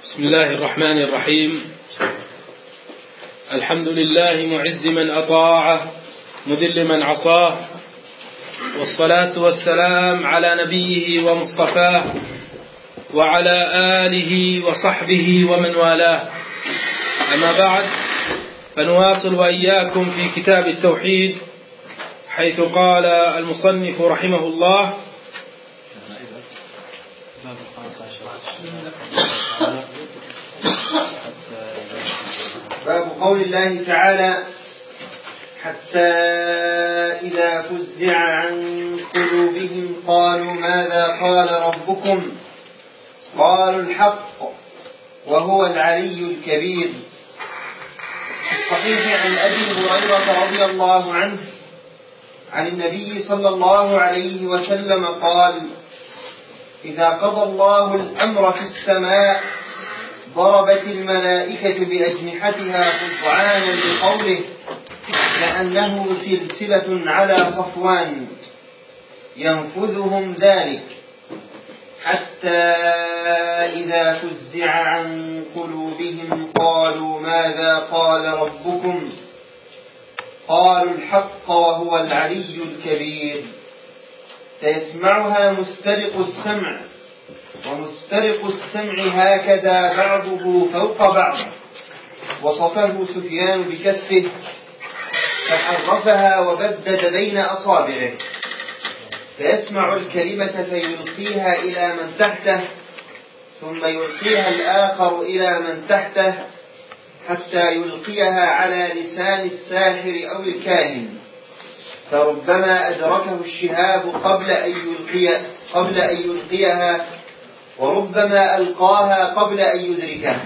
بسم الله الرحمن الرحيم. الحمد لله معز من أطاعه مذل من عصاه، والصلاة والسلام على نبيه ومصطفاه وعلى آله وصحبه ومن والاه. أما بعد، فنواصل وإياكم في كتاب التوحيد، حيث قال المصنف رحمه الله: باب قول الله تعالى: حتى إذا فزع عن قلوبهم قالوا ماذا قال ربكم؟ قالوا الحق وهو العلي الكبير. في الصحيح عن أبي هريرة رضي الله عنه عن النبي صلى الله عليه وسلم قال: إذا قضى الله الأمر في السماء ضربت الملائكة بأجنحتها خضعانا لقوله كأنه سلسلة على صفوان ينفذهم ذلك، حتى إذا فزع عن قلوبهم قالوا ماذا قال ربكم؟ قالوا الحق وهو العلي الكبير. فيسمعها مسترق السمع، ومسترق السمع هكذا بعضه فوق بعض. وصفه سفيان بكفه فحرفها وبدد بين أصابعه، فيسمع الكلمة فيلقيها إلى من تحته، ثم يلقيها الآخر إلى من تحته، حتى يلقيها على لسان الساحر أو الكاهن، فربما أدركه الشهاب قبل أن يلقيها، وربما ألقاها قبل أن يدركها،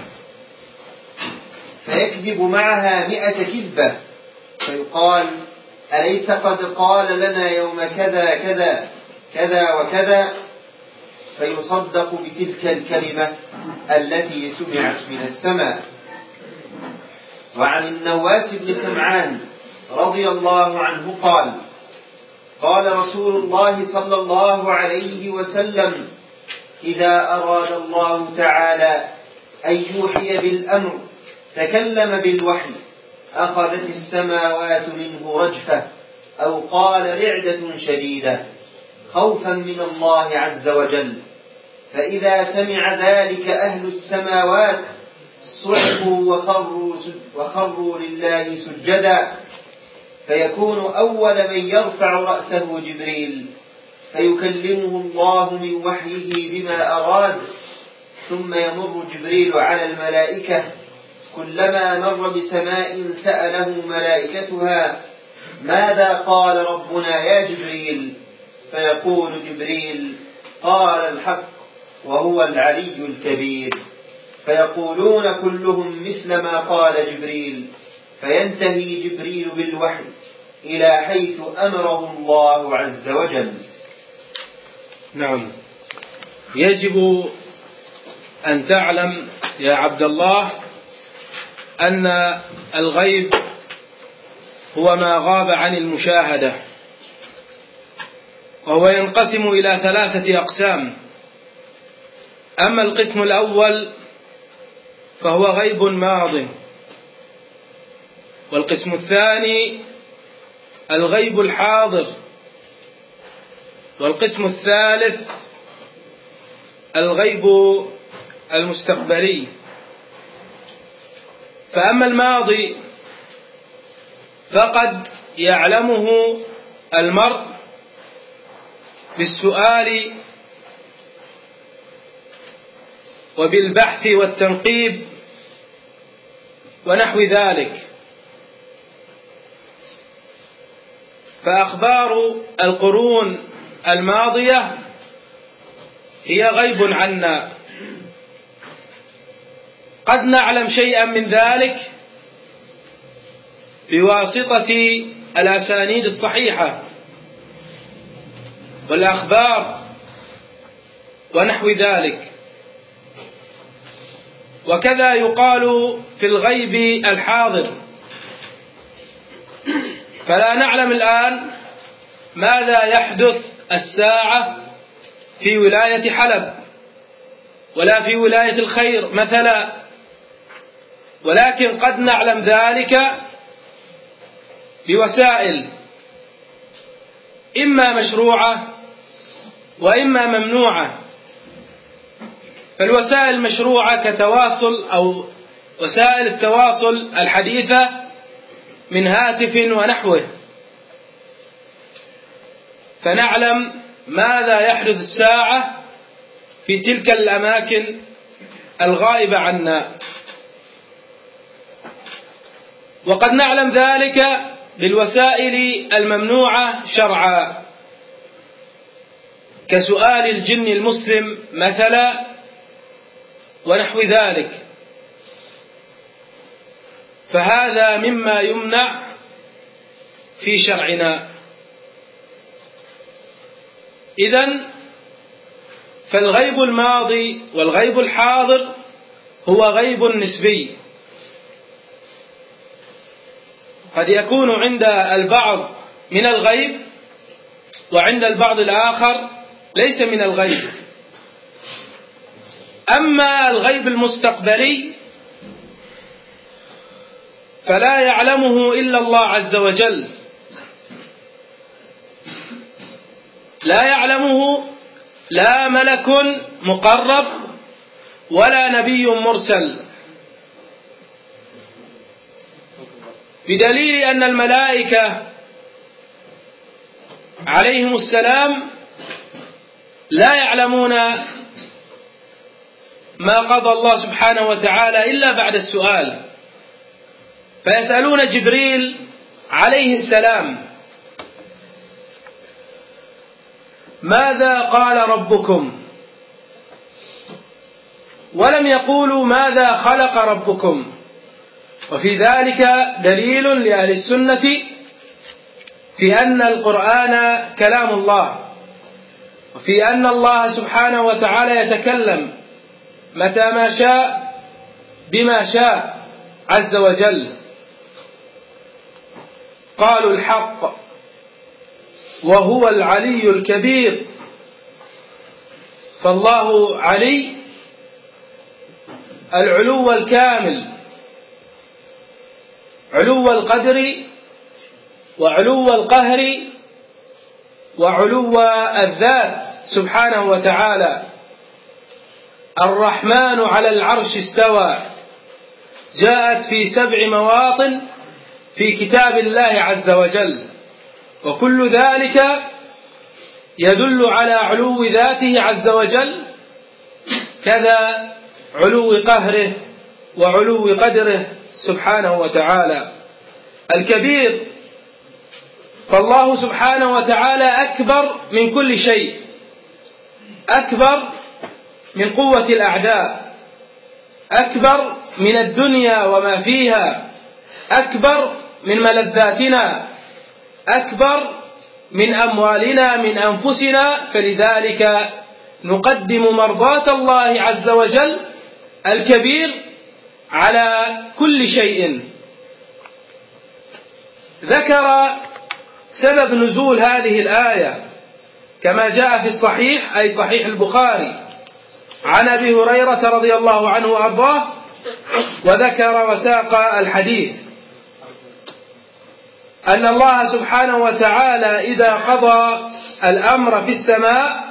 فيكذب معها 100 كذبة، فيقال: أليس قد قال لنا يوم كذا كذا كذا وكذا؟ فيصدق بتلك الكلمة التي سمعت من السماء. وعن النواس بن سمعان رضي الله عنه قال: قال رسول الله صلى الله عليه وسلم: إذا أراد الله تعالى أن يوحي بالأمر تكلم بالوحي، أخذت السماوات منه رجفة، أو قال رعدة شديدة، خوفا من الله عز وجل. فإذا سمع ذلك أهل السماوات صعقوا وخروا لله سجدا، فيكون أول من يرفع رأسه جبريل، فيكلمه الله من وحيه بما أراد، ثم يمر جبريل على الملائكة، كلما مر بسماء سأله ملائكتها: ماذا قال ربنا يا جبريل؟ فيقول جبريل: قال الحق وهو العلي الكبير. فيقولون كلهم مثل ما قال جبريل، فينتهي جبريل بالوحي إلى حيث أمره الله عز وجل. نعم، يجب أن تعلم يا عبد الله أن الغيب هو ما غاب عن المشاهدة، وهو ينقسم إلى 3 أقسام. أما القسم الأول فهو غيب ماض، والقسم الثاني الغيب الحاضر، والقسم الثالث الغيب المستقبلي. فأما الماضي فقد يعلمه المرء بالسؤال وبالبحث والتنقيب ونحو ذلك. فأخبار القرون الماضية هي غيب عنا، قد نعلم شيئا من ذلك بواسطة الأسانيد الصحيحة والأخبار ونحو ذلك. وكذا يقال في الغيب الحاضر، فلا نعلم الآن ماذا يحدث الساعة في ولاية حلب، ولا في ولاية الخير مثلا، ولكن قد نعلم ذلك بوسائل إما مشروعة وإما ممنوعة. فالوسائل المشروعة كتواصل أو وسائل التواصل الحديثة من هاتف ونحوه، فنعلم ماذا يحدث الساعة في تلك الأماكن الغائبة عنا. وقد نعلم ذلك بالوسائل الممنوعة شرعا كسؤال الجن المسلم مثلا ونحو ذلك، فهذا مما يمنع في شرعنا. إذن فالغيب الماضي والغيب الحاضر هو غيب نسبي، قد يكون عند البعض من الغيب وعند البعض الآخر ليس من الغيب. أما الغيب المستقبلي فلا يعلمه إلا الله عز وجل، لا يعلمه لا ملك مقرب ولا نبي مرسل، بدليل أن الملائكة عليهم السلام لا يعلمون ما قضى الله سبحانه وتعالى إلا بعد السؤال، فيسألون جبريل عليه السلام: ماذا قال ربكم؟ ولم يقولوا ماذا خلق ربكم. وفي ذلك دليل لأهل السنة في أن القرآن كلام الله، وفي أن الله سبحانه وتعالى يتكلم متى ما شاء بما شاء عز وجل. قالوا الحق وهو العلي الكبير، فالله علي العلو الكامل، علو القدر وعلو القهر وعلو الذات سبحانه وتعالى. الرحمن على العرش استوى، جاءت في 7 مواطن في كتاب الله عز وجل، وكل ذلك يدل على علو ذاته عز وجل، كذا علو قهره وعلو قدره سبحانه وتعالى. الكبير، فالله سبحانه وتعالى أكبر من كل شيء، أكبر من قوة الأعداء، أكبر من الدنيا وما فيها، أكبر من ملذاتنا، أكبر من أموالنا من أنفسنا، فلذلك نقدم مرضاة الله عز وجل الكبير على كل شيء. ذكر سبب نزول هذه الآية كما جاء في الصحيح، أي صحيح البخاري، عن أبي هريرة رضي الله عنه وأرضاه، وذكر وساق الحديث أن الله سبحانه وتعالى إذا قضى الأمر في السماء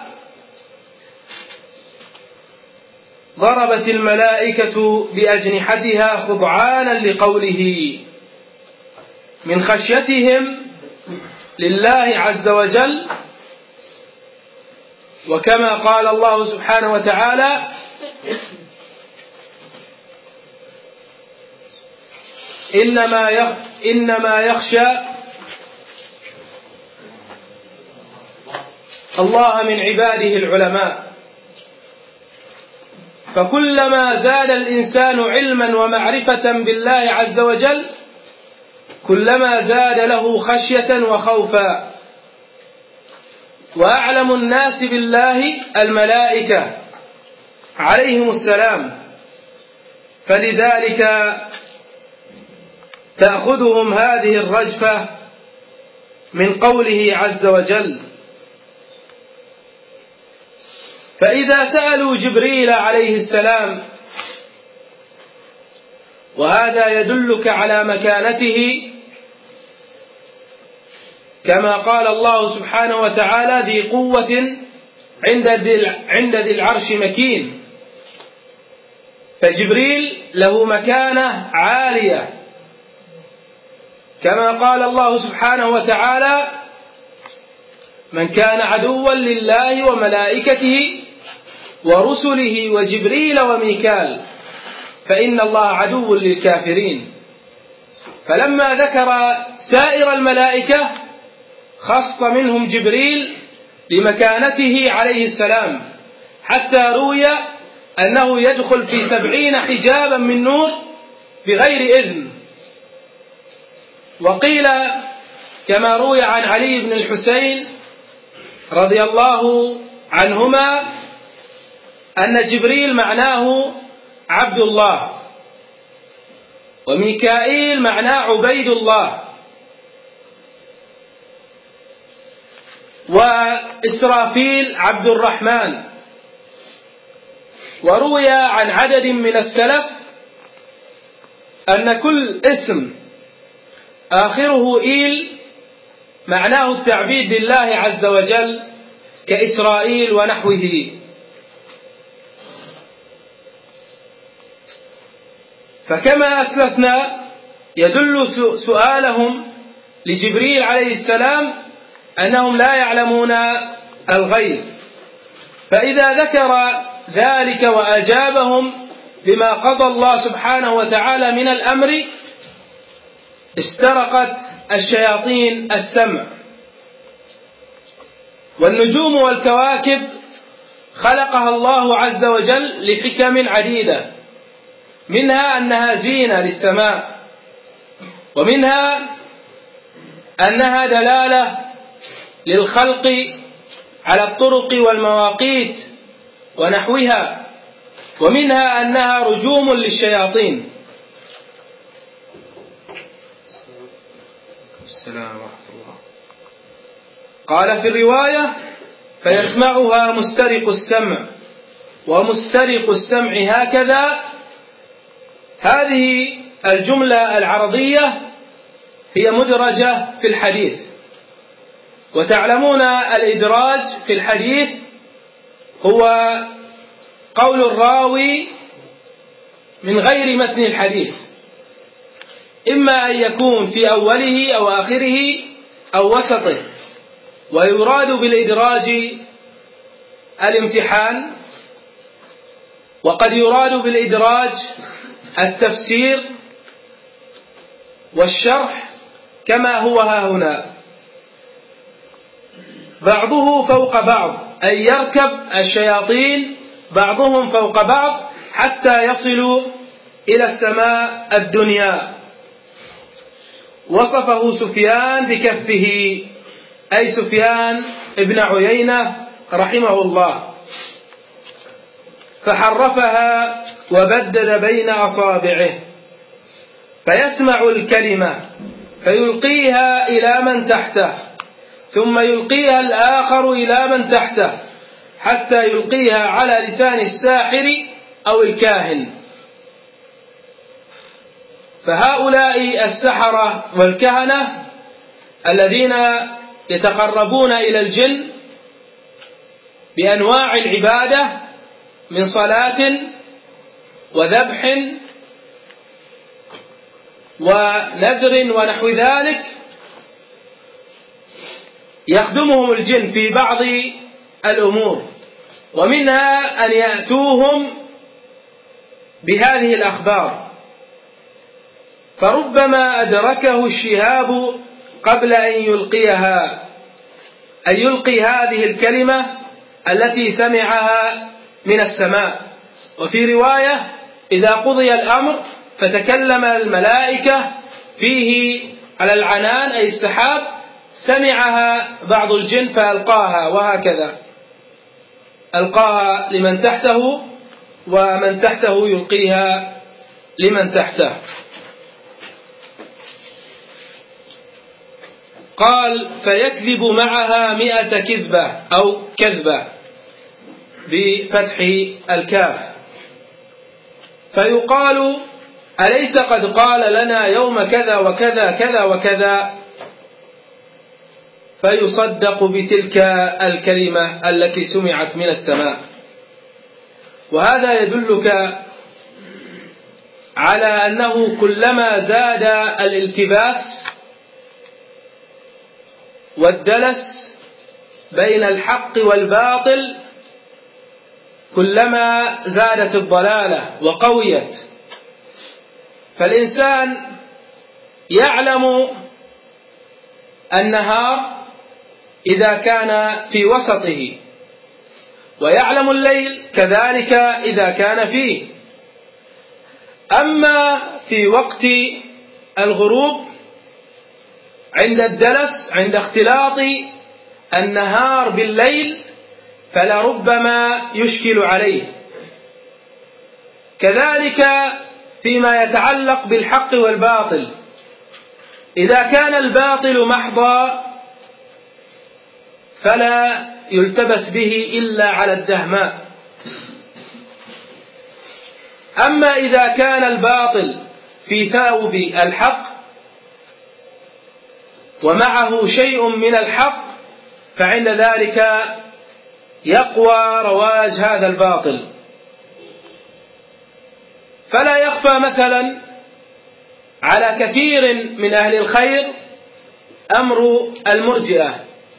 ضربت الملائكة بأجنحتها خضعانا لقوله، من خشيتهم لله عز وجل. وكما قال الله سبحانه وتعالى: إنما يخشى الله من عباده العلماء. فكلما زاد الإنسان علما ومعرفة بالله عز وجل كلما زاد له خشية وخوفا. وأعلم الناس بالله الملائكة عليهم السلام، فلذلك تأخذهم هذه الرجفة من قوله عز وجل: فإذا سألوا جبريل عليه السلام، وهذا يدلك على مكانته، كما قال الله سبحانه وتعالى: ذي قوة عند ذي العرش مكين. فجبريل له مكانة عالية، كما قال الله سبحانه وتعالى: من كان عدوا لله وملائكته ورسله وجبريل وميكال فإن الله عدو للكافرين. فلما ذكر سائر الملائكة خص منهم جبريل لمكانته عليه السلام، حتى روي أنه يدخل في 70 حجابا من نور بغير إذن. وقيل كما روي عن علي بن الحسين رضي الله عنهما أن جبريل معناه عبد الله، وميكائيل معناه عبيد الله، وإسرافيل عبد الرحمن. وروي عن عدد من السلف أن كل اسم آخره إيل معناه التعبيد لله عز وجل، كإسرائيل ونحوه. فكما أسلفنا يدل سؤالهم لجبريل عليه السلام أنهم لا يعلمون الغيب، فإذا ذكر ذلك وأجابهم بما قضى الله سبحانه وتعالى من الأمر استرقت الشياطين السمع. والنجوم والكواكب خلقها الله عز وجل لحكم عديدة، منها أنها زينة للسماء، ومنها أنها دلالة للخلق على الطرق والمواقيت ونحوها، ومنها أنها رجوم للشياطين. السلام ورحمة الله. قال في الرواية: فيسمعها مسترق السمع، ومسترق السمع هكذا. هذه الجملة العرضية هي مدرجة في الحديث، وتعلمون الإدراج في الحديث هو قول الراوي من غير متن الحديث، إما أن يكون في أوله أو آخره أو وسطه. ويراد بالإدراج الامتحان، وقد يراد بالإدراج التفسير والشرح كما هو ها هنا. بعضه فوق بعض، أي يركب الشياطين بعضهم فوق بعض حتى يصلوا إلى السماء الدنيا. وصفه سفيان بكفه، أي سفيان ابن عيينة رحمه الله، فحرفها وبدد بين أصابعه، فيسمع الكلمة فيلقيها إلى من تحته، ثم يلقيها الآخر إلى من تحته، حتى يلقيها على لسان الساحر أو الكاهن. فهؤلاء السحرة والكهنة الذين يتقربون إلى الجن بأنواع العبادة من صلاة وذبح ونذر ونحو ذلك، يخدمهم الجن في بعض الأمور، ومنها أن يأتوهم بهذه الأخبار، فربما أدركه الشهاب قبل أن يلقيها، أن يلقي هذه الكلمة التي سمعها من السماء. وفي رواية: إذا قضي الأمر فتكلم الملائكة فيه على العنان، أي السحاب، سمعها بعض الجن فألقاها، وهكذا ألقاها لمن تحته، ومن تحته يلقيها لمن تحته. قال: فيكذب معها 100 كذبة أو كذبة. بفتح الكاف. فيقال أليس قد قال لنا يوم كذا وكذا كذا وكذا، فيصدق بتلك الكلمة التي سمعت من السماء. وهذا يدلك على أنه كلما زاد الالتباس والدلس بين الحق والباطل كلما زادت الضلالة وقويت. فالإنسان يعلم النهار إذا كان في وسطه، ويعلم الليل كذلك إذا كان فيه. أما في وقت الغروب عند الدلس، عند اختلاط النهار بالليل، فلربما يشكل عليه. كذلك فيما يتعلق بالحق والباطل، إذا كان الباطل محضا فلا يلتبس به إلا على الدهماء. أما إذا كان الباطل في ثوب الحق ومعه شيء من الحق، فعند ذلك يقوى رواج هذا الباطل. فلا يخفى مثلا على كثير من أهل الخير أمر المرجئة،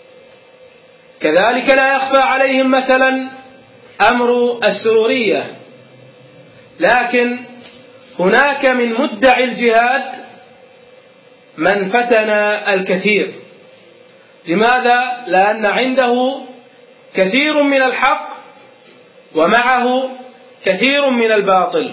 كذلك لا يخفى عليهم مثلا أمر السرورية. لكن هناك من مدعي الجهاد من فتن الكثير. لماذا؟ لأن عنده كثير من الحق ومعه كثير من الباطل،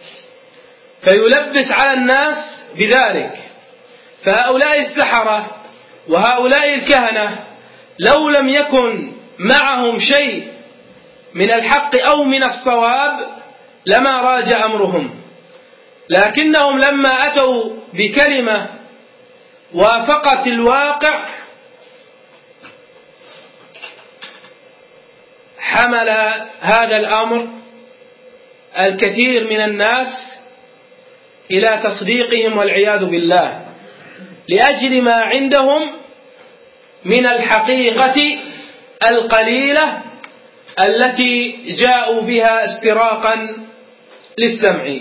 فيلبس على الناس بذلك. فهؤلاء السحرة وهؤلاء الكهنة لو لم يكن معهم شيء من الحق أو من الصواب لما راج أمرهم، لكنهم لما أتوا بكلمة وافقت الواقع حمل هذا الأمر الكثير من الناس إلى تصديقهم والعياذ بالله، لأجل ما عندهم من الحقيقة القليلة التي جاءوا بها استراقا للسمع.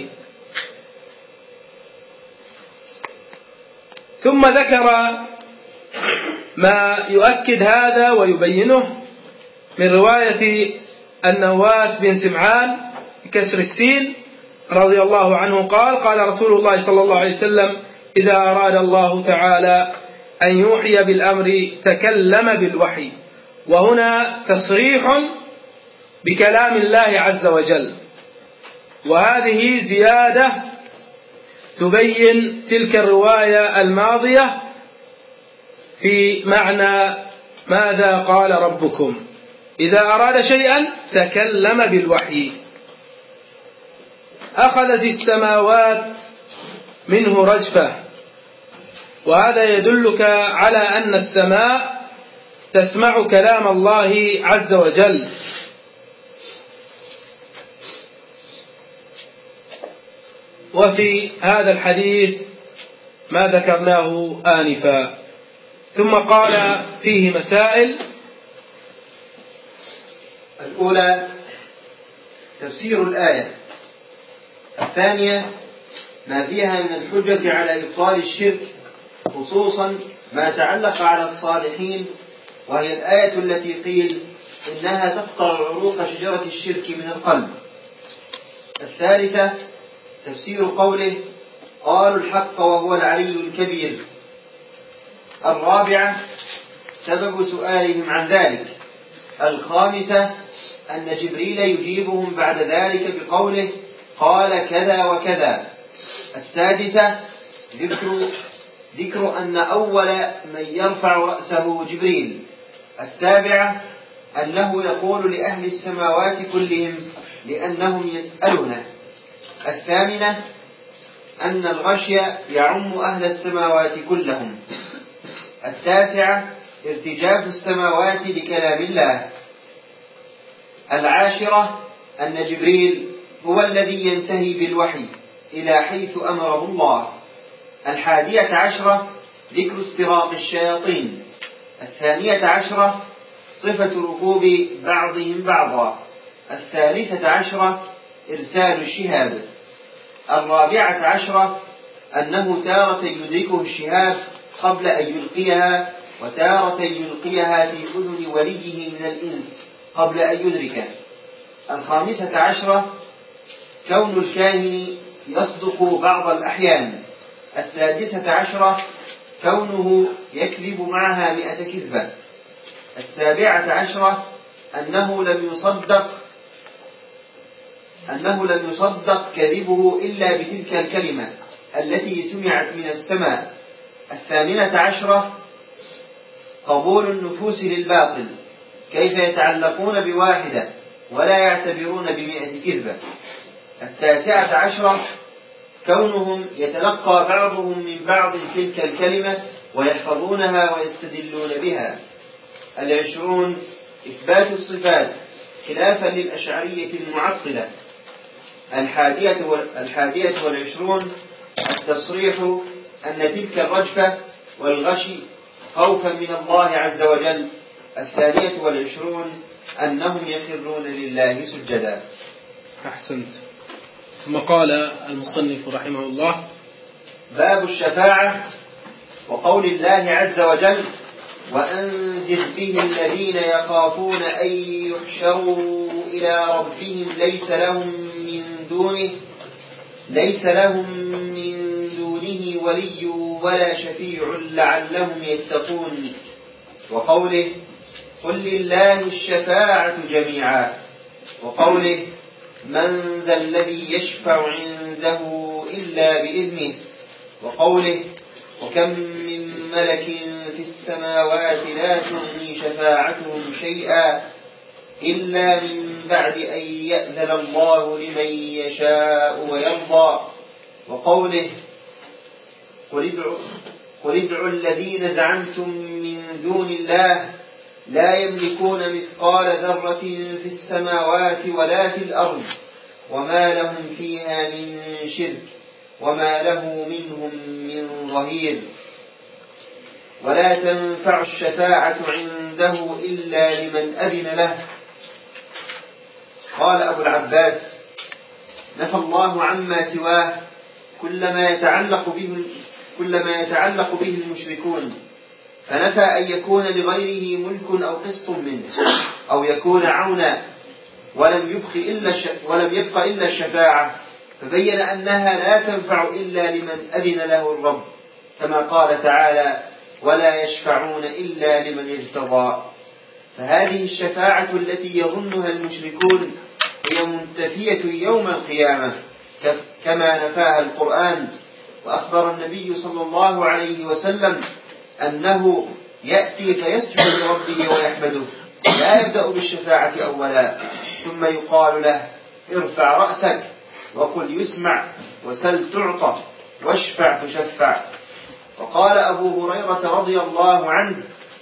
ثم ذكر ما يؤكد هذا ويبينه من رواية النواس بن سمعان بكسر السين رضي الله عنه قال: قال رسول الله صلى الله عليه وسلم: إذا أراد الله تعالى أن يوحي بالأمر تكلم بالوحي. وهنا تصريح بكلام الله عز وجل، وهذه زيادة تبين تلك الرواية الماضية في معنى ماذا قال ربكم. إذا أراد شيئا تكلم بالوحي. أخذت السماوات منه رجفة، وهذا يدلك على أن السماء تسمع كلام الله عز وجل. وفي هذا الحديث ما ذكرناه آنفا. ثم قال فيه مسائل. الأولى تفسير الآية. الثانية ما فيها من الحجة على إبطال الشرك، خصوصا ما تعلق على الصالحين، وهي الآية التي قيل إنها تقطع عروق شجرة الشرك من القلب. الثالثة تفسير قوله: قالوا الحق وهو العلي الكبير. الرابعة سبب سؤالهم عن ذلك. الخامسة أن جبريل يجيبهم بعد ذلك بقوله: قال كذا وكذا. السادسة ذكر أن أول من يرفع رأسه جبريل. السابعة أنه يقول لأهل السماوات كلهم لأنهم يسألونه. الثامنة أن الغشي يعم أهل السماوات كلهم. التاسعة ارتجاف السماوات لكلام الله. العاشرة أن جبريل هو الذي ينتهي بالوحي إلى حيث أمره الله. 11 ذكر استراق الشياطين. 12 صفة ركوب بعضهم بعضا. 13 إرسال الشهاب. 14 أنه تارة يدركه الشهاب قبل أن يلقيها، وتارة يلقيها في أذن وليه من الإنس قبل أن يدركه. 15 كون الكاهن يصدق بعض الأحيان. 16 كونه يكذب معها 100 كذبة. 17 أنه لم يصدق كذبه إلا بتلك الكلمة التي سمعت من السماء. 18 قبول النفوس للباطل، كيف يتعلقون بواحدة ولا يعتبرون ب100 كذبة. 19 كونهم يتلقى بعضهم من بعض تلك الكلمة ويحفظونها ويستدلون بها. 20 إثبات الصفات خلافا للأشعرية المعطلة. 21 التصريح أن تلك الرجفة والغشي خوفا من الله عز وجل. 22 أنهم يخرون لله سجدا. أحسنت. ثم قال المصنف رحمه الله: باب الشفاعة وقول الله عز وجل: وأنذر به الذين يخافون أن يحشروا إلى ربهم ليس لهم من دونه ولي ولا شفيع لعلهم يتقون. وقوله: قل لله الشفاعة جميعا. وقوله: من ذا الذي يشفع عنده إلا بإذنه. وقوله: وكم من ملك في السماوات لا تغني شفاعتهم شيئا إلا من بعد أن يأذن الله لمن يشاء ويرضى. وقوله: قل ادعوا الذين زعمتم من دون الله لا يملكون مثقال ذرة في السماوات ولا في الأرض وما لهم فيها من شرك وما له منهم من ظهير. ولا تنفع الشفاعة عنده إلا لمن أذن له. قال أبو العباس: نفى الله عما سواه كلما يتعلق به المشركون، فنفى أن يكون لغيره ملك أو قسط منه أو يكون عونا، ولم يبق إلا الشفاعة، فبين أنها لا تنفع إلا لمن أذن له الرب، كما قال تعالى: ولا يشفعون إلا لمن ارتضى. فهذه الشفاعة التي يظنها المشركون هي منتفية يوم القيامة كما نفاها القرآن. وأخبر النبي صلى الله عليه وسلم أنه يأتي فيسجد لربه ويحمده، لا يبدأ بالشفاعة أولا، ثم يقال له: ارفع رأسك وقل يسمع وسل تعطى واشفع تشفع. وقال أبو هريرة رضي الله عنه: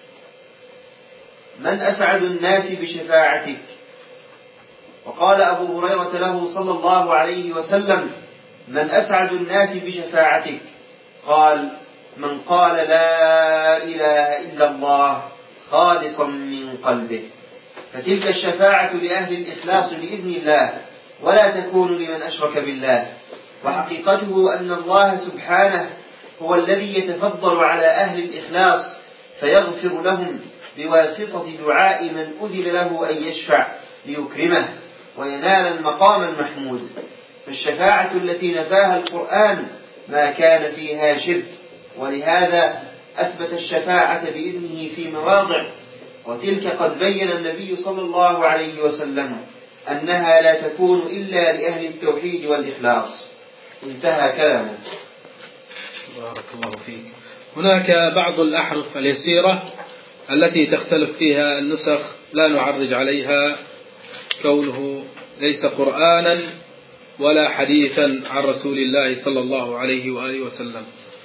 من أسعد الناس بشفاعتك؟ وقال أبو هريرة له صلى الله عليه وسلم: من أسعد الناس بشفاعتك؟ قال: من قال لا إله إلا الله خالصا من قلبه. فتلك الشفاعة لأهل الإخلاص بإذن الله، ولا تكون لمن أشرك بالله. وحقيقته أن الله سبحانه هو الذي يتفضل على أهل الإخلاص فيغفر لهم بواسطة دعاء من أذن له أن يشفع ليكرمه وينال المقام المحمود. فالشفاعة التي نفاها القرآن ما كان فيها شرك، ولهذا أثبت الشفاعة بإذنه في مواضع، وتلك قد بين النبي صلى الله عليه وسلم أنها لا تكون إلا لأهل التوحيد والإخلاص. انتهى كلامه. بارك الله فيك. هناك بعض الأحرف اليسيرة التي تختلف فيها النسخ، لا نعرج عليها كونه ليس قرآنا ولا حديثا عن رسول الله صلى الله عليه وآله وسلم.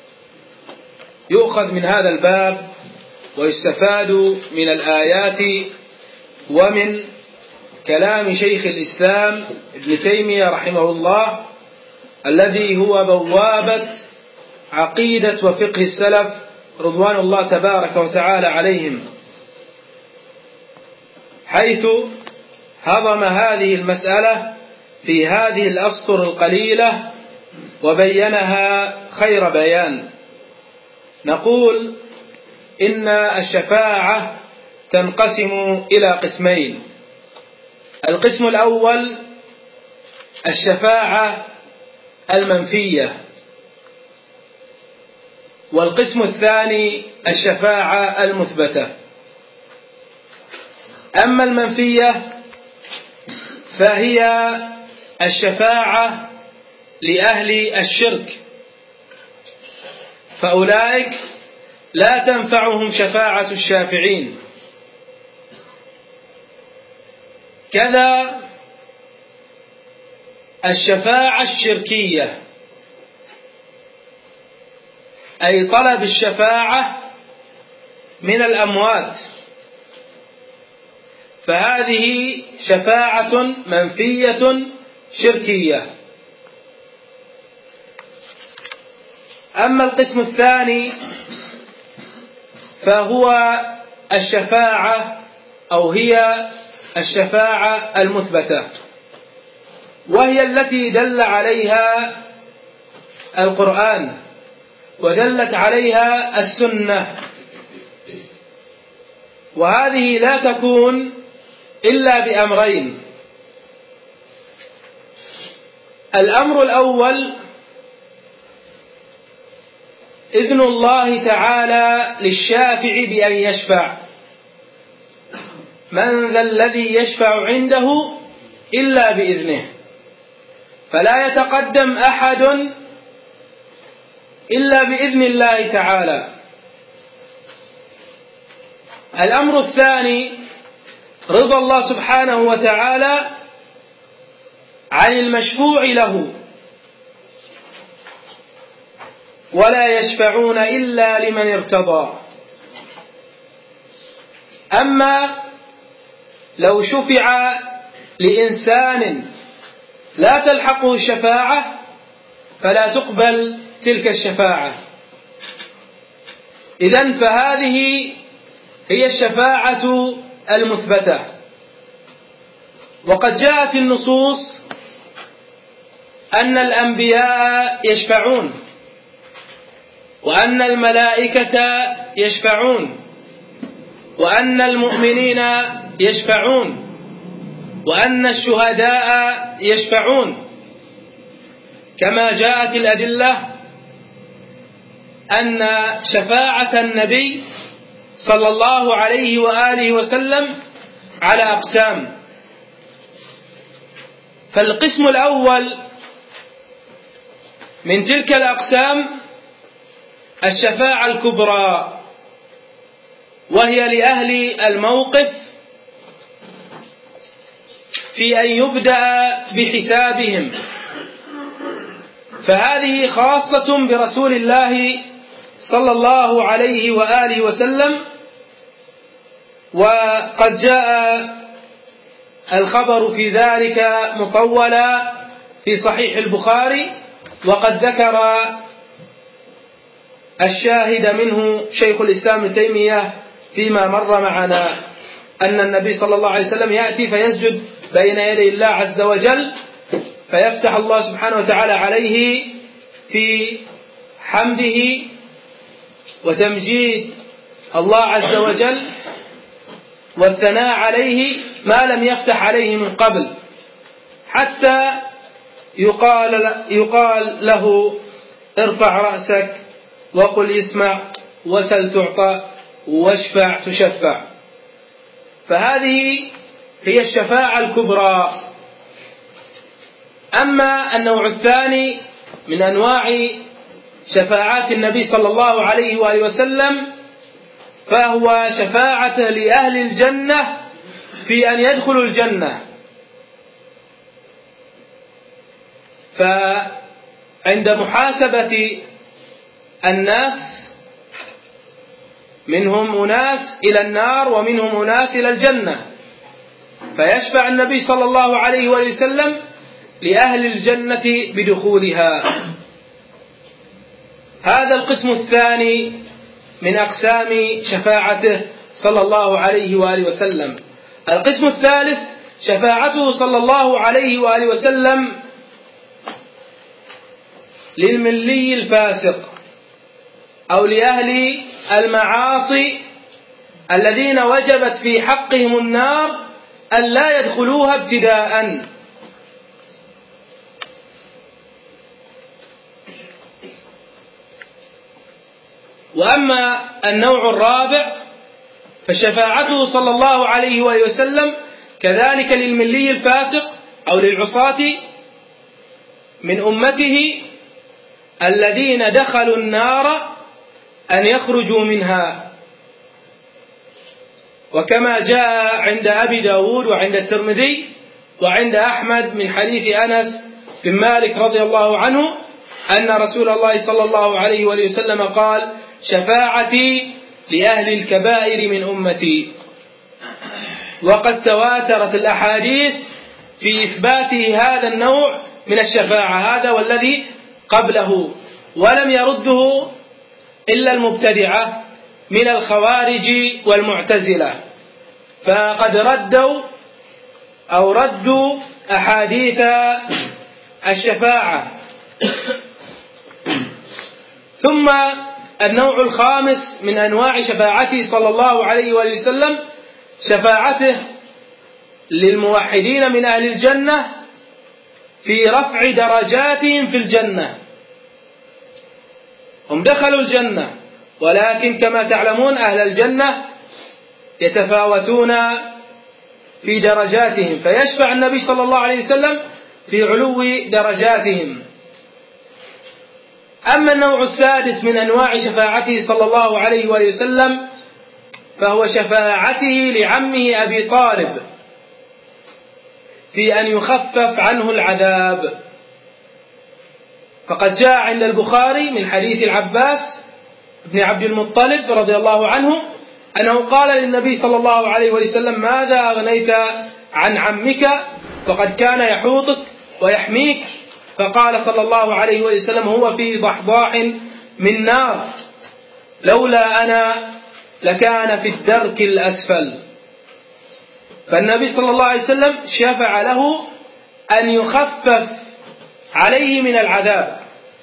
يؤخذ من هذا الباب ويستفاد من الآيات ومن كلام شيخ الإسلام ابن تيمية رحمه الله، الذي هو بوابة عقيدة وفقه السلف رضوان الله تبارك وتعالى عليهم، حيث هضم هذه المسألة في هذه الأسطر القليلة وبينها خير بيان. نقول إن الشفاعة تنقسم إلى قسمين: القسم الأول الشفاعة المنفية، والقسم الثاني الشفاعة المثبتة. أما المنفية فهي الشفاعة لأهل الشرك، فأولئك لا تنفعهم شفاعة الشافعين. كذا الشفاعة الشركية، أي طلب الشفاعة من الأموات، فهذه شفاعة منفية شركية. أما القسم الثاني فهو الشفاعة أو هي الشفاعة المثبتة، وهي التي دل عليها القرآن ودلت عليها السنة، وهذه لا تكون إلا بأمرين: الأمر الأول إذن الله تعالى للشافع بأن يشفع، من ذا الذي يشفع عنده إلا بإذنه، فلا يتقدم أحد إلا بإذن الله تعالى. الأمر الثاني رضا الله سبحانه وتعالى عن المشفوع له، ولا يشفعون إلا لمن ارتضى. أما لو شفع لإنسان لا تلحقه الشفاعة فلا تقبل تلك الشفاعة. إذن فهذه هي الشفاعة المثبتة. وقد جاءت النصوص أن الأنبياء يشفعون، وأن الملائكة يشفعون، وأن المؤمنين يشفعون، وأن الشهداء يشفعون، كما جاءت الأدلة أن شفاعة النبي صلى الله عليه وآله وسلم على أقسام. فالقسم الأول من تلك الأقسام الشفاعة الكبرى، وهي لأهل الموقف في أن يبدأ بحسابهم، فهذه خاصة برسول الله صلى الله عليه وآله وسلم. وقد جاء الخبر في ذلك مطولا في صحيح البخاري، وقد ذكر الشاهد منه شيخ الإسلام ابن تيمية فيما مر معنا، أن النبي صلى الله عليه وسلم يأتي فيسجد بين يدي الله عز وجل، فيفتح الله سبحانه وتعالى عليه في حمده وتمجيد الله عز وجل والثناء عليه ما لم يفتح عليه من قبل، حتى يقال له ارفع رأسك وقل يسمع وسل تعطى واشفع تشفع. فهذه هي الشفاعة الكبرى. أما النوع الثاني من أنواع شفاعات النبي صلى الله عليه وآله وسلم فهو شفاعة لأهل الجنة في أن يدخلوا الجنة. فعند محاسبة الناس منهم أناس إلى النار ومنهم أناس إلى الجنة، فيشفع النبي صلى الله عليه وسلم لأهل الجنة بدخولها. هذا القسم الثاني من أقسام شفاعته صلى الله عليه وآله وسلم. القسم الثالث شفاعته صلى الله عليه وآله وسلم للملي الفاسق أو لأهل المعاصي الذين وجبت في حقهم النار أن لا يدخلوها ابتداء. وأما النوع الرابع فشفاعته صلى الله عليه وسلم كذلك للملي الفاسق أو للعصاة من أمته الذين دخلوا النار أن يخرجوا منها، وكما جاء عند أبي داود وعند الترمذي وعند أحمد من حديث أنس بن مالك رضي الله عنه أن رسول الله صلى الله عليه وسلم قال: شفاعتي لأهل الكبائر من أمتي. وقد تواترت الأحاديث في إثبات هذا النوع من الشفاعة، هذا والذي قبله، ولم يرده إلا المبتدعة من الخوارج والمعتزلة، فقد ردوا أحاديث الشفاعة. ثم النوع الخامس من أنواع شفاعته صلى الله عليه وسلم شفاعته للموحدين من أهل الجنة في رفع درجاتهم في الجنة. هم دخلوا الجنة، ولكن كما تعلمون أهل الجنة يتفاوتون في درجاتهم، فيشفع النبي صلى الله عليه وسلم في علو درجاتهم. أما النوع السادس من أنواع شفاعته صلى الله عليه وسلم فهو شفاعته لعمه أبي طالب في أن يخفف عنه العذاب. فقد جاء عند البخاري من حديث العباس بن عبد المطلب رضي الله عنه أنه قال للنبي صلى الله عليه وسلم: ماذا أغنيت عن عمك فقد كان يحوطك ويحميك؟ فقال صلى الله عليه وسلم: هو في ضحضاح من نار، لولا أنا لكان في الدرك الأسفل. فالنبي صلى الله عليه وسلم شفع له أن يخفف عليه من العذاب.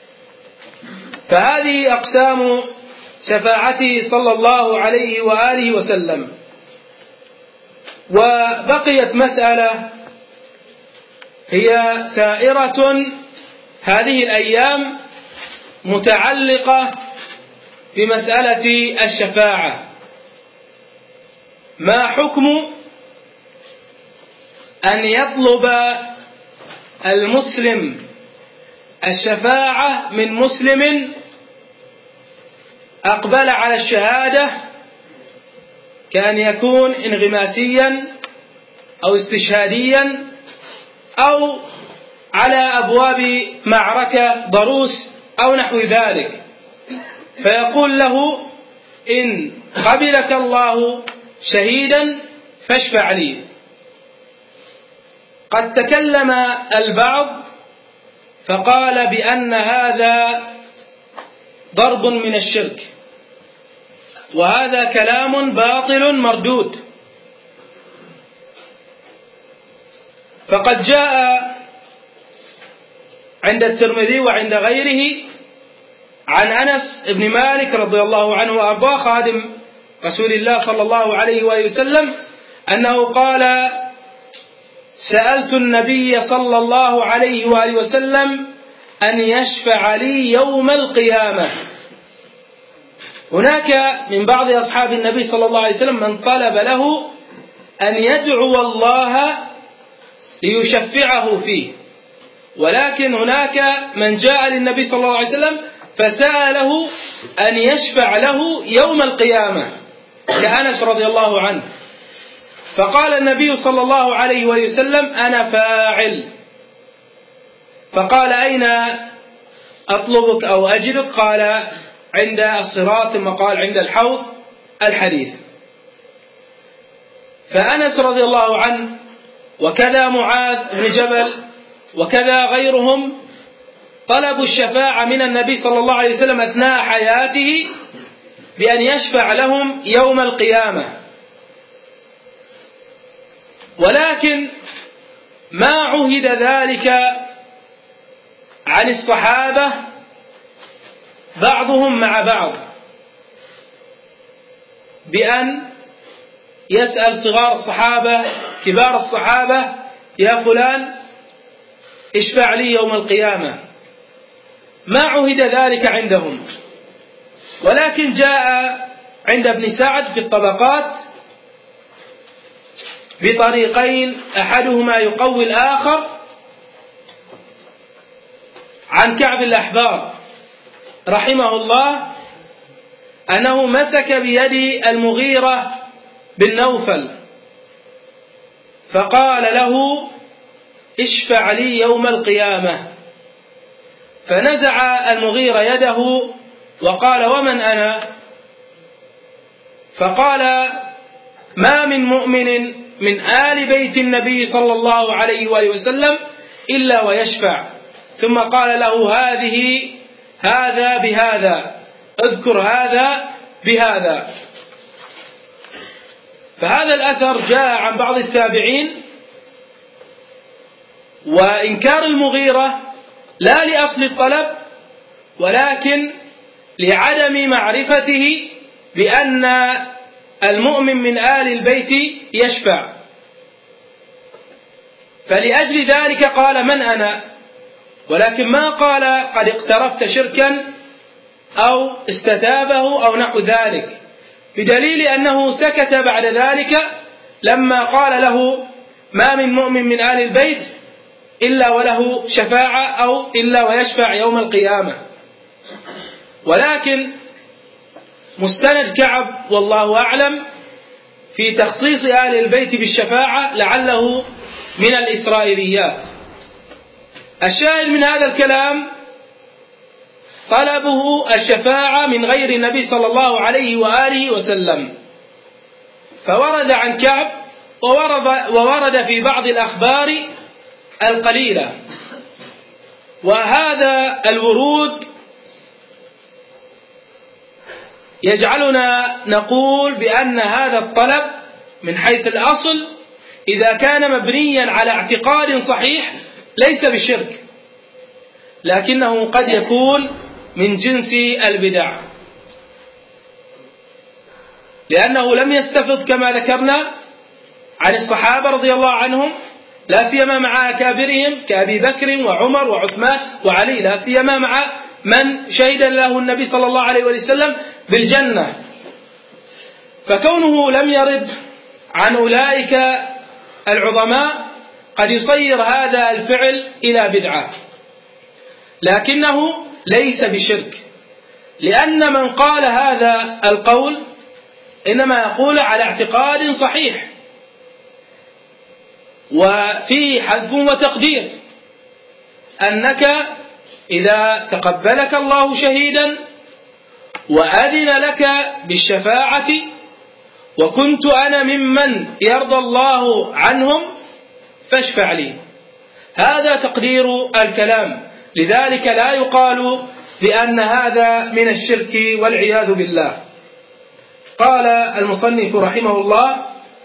فهذه أقسام شفاعته صلى الله عليه وآله وسلم. وبقيت مسألة هي ثائرة هذه الأيام متعلقة بمسألة الشفاعة: ما حكم أن يطلب المسلم الشفاعة من مسلم أقبل على الشهادة، كأن يكون انغماسيا أو استشهاديا أو على أبواب معركة ضروس أو نحو ذلك، فيقول له: إن قبلك الله شهيدا فاشفع لي. قد تكلم البعض فقال بأن هذا ضرب من الشرك، وهذا كلام باطل مردود. فقد جاء عند الترمذي وعند غيره عن أنس بن مالك رضي الله عنه وأرضاه خادم رسول الله صلى الله عليه وسلم أنه قال: سألت النبي صلى الله عليه وآله وسلم أن يشفع لي يوم القيامة. هناك من بعض أصحاب النبي صلى الله عليه وسلم من طلب له أن يدعو الله ليشفعه فيه، ولكن هناك من جاء للنبي صلى الله عليه وسلم فسأله أن يشفع له يوم القيامة كأنس رضي الله عنه، فقال النبي صلى الله عليه وسلم: أنا فاعل. فقال: أين أطلبك أو أجدك؟ قال: عند الصراط، ثم قال: عند الحوض. الحديث. فأنس رضي الله عنه وكذا معاذ بن جبل وكذا غيرهم طلبوا الشفاعة من النبي صلى الله عليه وسلم أثناء حياته بأن يشفع لهم يوم القيامة، ولكن ما عهد ذلك عن الصحابة بعضهم مع بعض بأن يسأل صغار الصحابة كبار الصحابة: يا فلان اشفع لي يوم القيامة. ما عهد ذلك عندهم، ولكن جاء عند ابن سعد في الطبقات بطريقين أحدهما يقوي الآخر عن كعب الأحبار رحمه الله أنه مسك بيد المغيرة بن نوفل فقال له: اشفع لي يوم القيامة. فنزع المغيرة يده وقال: ومن أنا؟ فقال: ما من مؤمن من آل بيت النبي صلى الله عليه وآله وسلم إلا ويشفع. ثم قال له: هذا بهذا، اذكر هذا بهذا. فهذا الأثر جاء عن بعض التابعين، وإنكار المغيرة لا لأصل الطلب ولكن لعدم معرفته بأن المؤمن من آل البيت يشفع، فلأجل ذلك قال: من أنا؟ ولكن ما قال قد اقترفت شركا أو استتابه أو نحو ذلك، بدليل أنه سكت بعد ذلك لما قال له: ما من مؤمن من آل البيت إلا وله شفاعة أو إلا ويشفع يوم القيامة. ولكن مستند كعب والله أعلم في تخصيص آل البيت بالشفاعة لعله من الإسرائيليات. الشاهد من هذا الكلام طلبه الشفاعة من غير النبي صلى الله عليه وآله وسلم، فورد عن كعب وورد في بعض الأخبار القليلة. وهذا الورود يجعلنا نقول بأن هذا الطلب من حيث الأصل إذا كان مبنيا على اعتقاد صحيح ليس بالشرك، لكنه قد يكون من جنس البدع، لأنه لم يستفض كما ذكرنا عن الصحابة رضي الله عنهم، لا سيما مع أكابرهم كأبي بكر وعمر وعثمان وعلي، لا سيما مع من شهد له النبي صلى الله عليه وسلم بالجنة. فكونه لم يرد عن أولئك العظماء قد يصير هذا الفعل إلى بدعة، لكنه ليس بشرك، لأن من قال هذا القول إنما يقول على اعتقاد صحيح وفيه حذف وتقدير، أنك إذا تقبلك الله شهيدا وأذن لك بالشفاعة وكنت أنا ممن يرضى الله عنهم فاشفع لي. هذا تقدير الكلام، لذلك لا يقال بأن هذا من الشرك والعياذ بالله. قال المصنف رحمه الله: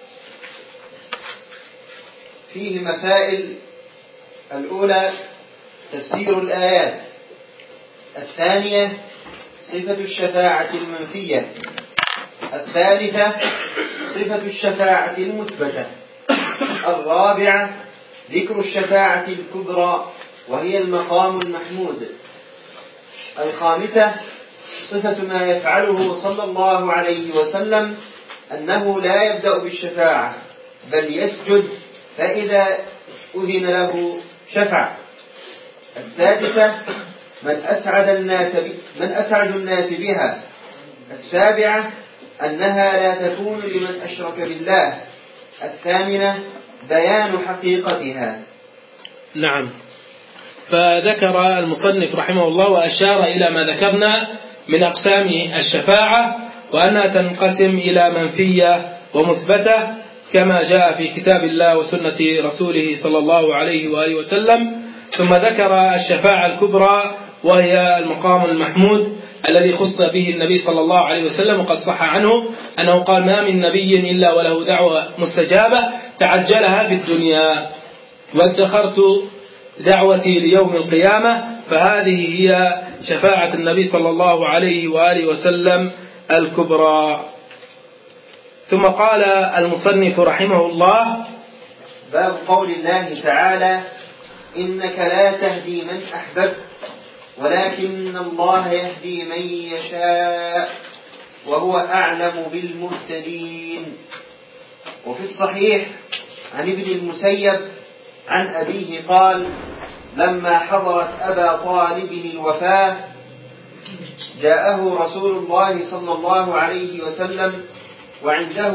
فيه مسائل. الأولى تفسير الآيات، الثانية صفة الشفاعة المنفية، الثالثة صفة الشفاعة المثبتة، الرابعة ذكر الشفاعة الكبرى وهي المقام المحمود، الخامسة صفة ما يفعله صلى الله عليه وسلم أنه لا يبدأ بالشفاعة بل يسجد فإذا أذن له شفع، السادسة من أسعد الناس بها، السابعة أنها لا تكون لمن أشرك بالله، الثامنة بيان حقيقتها. نعم. فذكر المصنف رحمه الله وأشار إلى ما ذكرنا من أقسام الشفاعة وأنها تنقسم إلى منفية ومثبتة، كما جاء في كتاب الله وسنة رسوله صلى الله عليه وآله وسلم. ثم ذكر الشفاعة الكبرى وهي المقام المحمود الذي خص به النبي صلى الله عليه وسلم، وقد صح عنه أنه قال: ما من نبي إلا وله دعوة مستجابة تعجلها في الدنيا وادخرت دعوتي ليوم القيامة. فهذه هي شفاعة النبي صلى الله عليه وآله وسلم الكبرى. ثم قال المصنف رحمه الله: باب قول الله تعالى: إنك لا تهدي من أحببت ولكن الله يهدي من يشاء وهو أعلم بالمهتدين. وفي الصحيح عن ابن المسيب عن أبيه قال: لما حضرت أبا طالب الوفاة جاءه رسول الله صلى الله عليه وسلم وعنده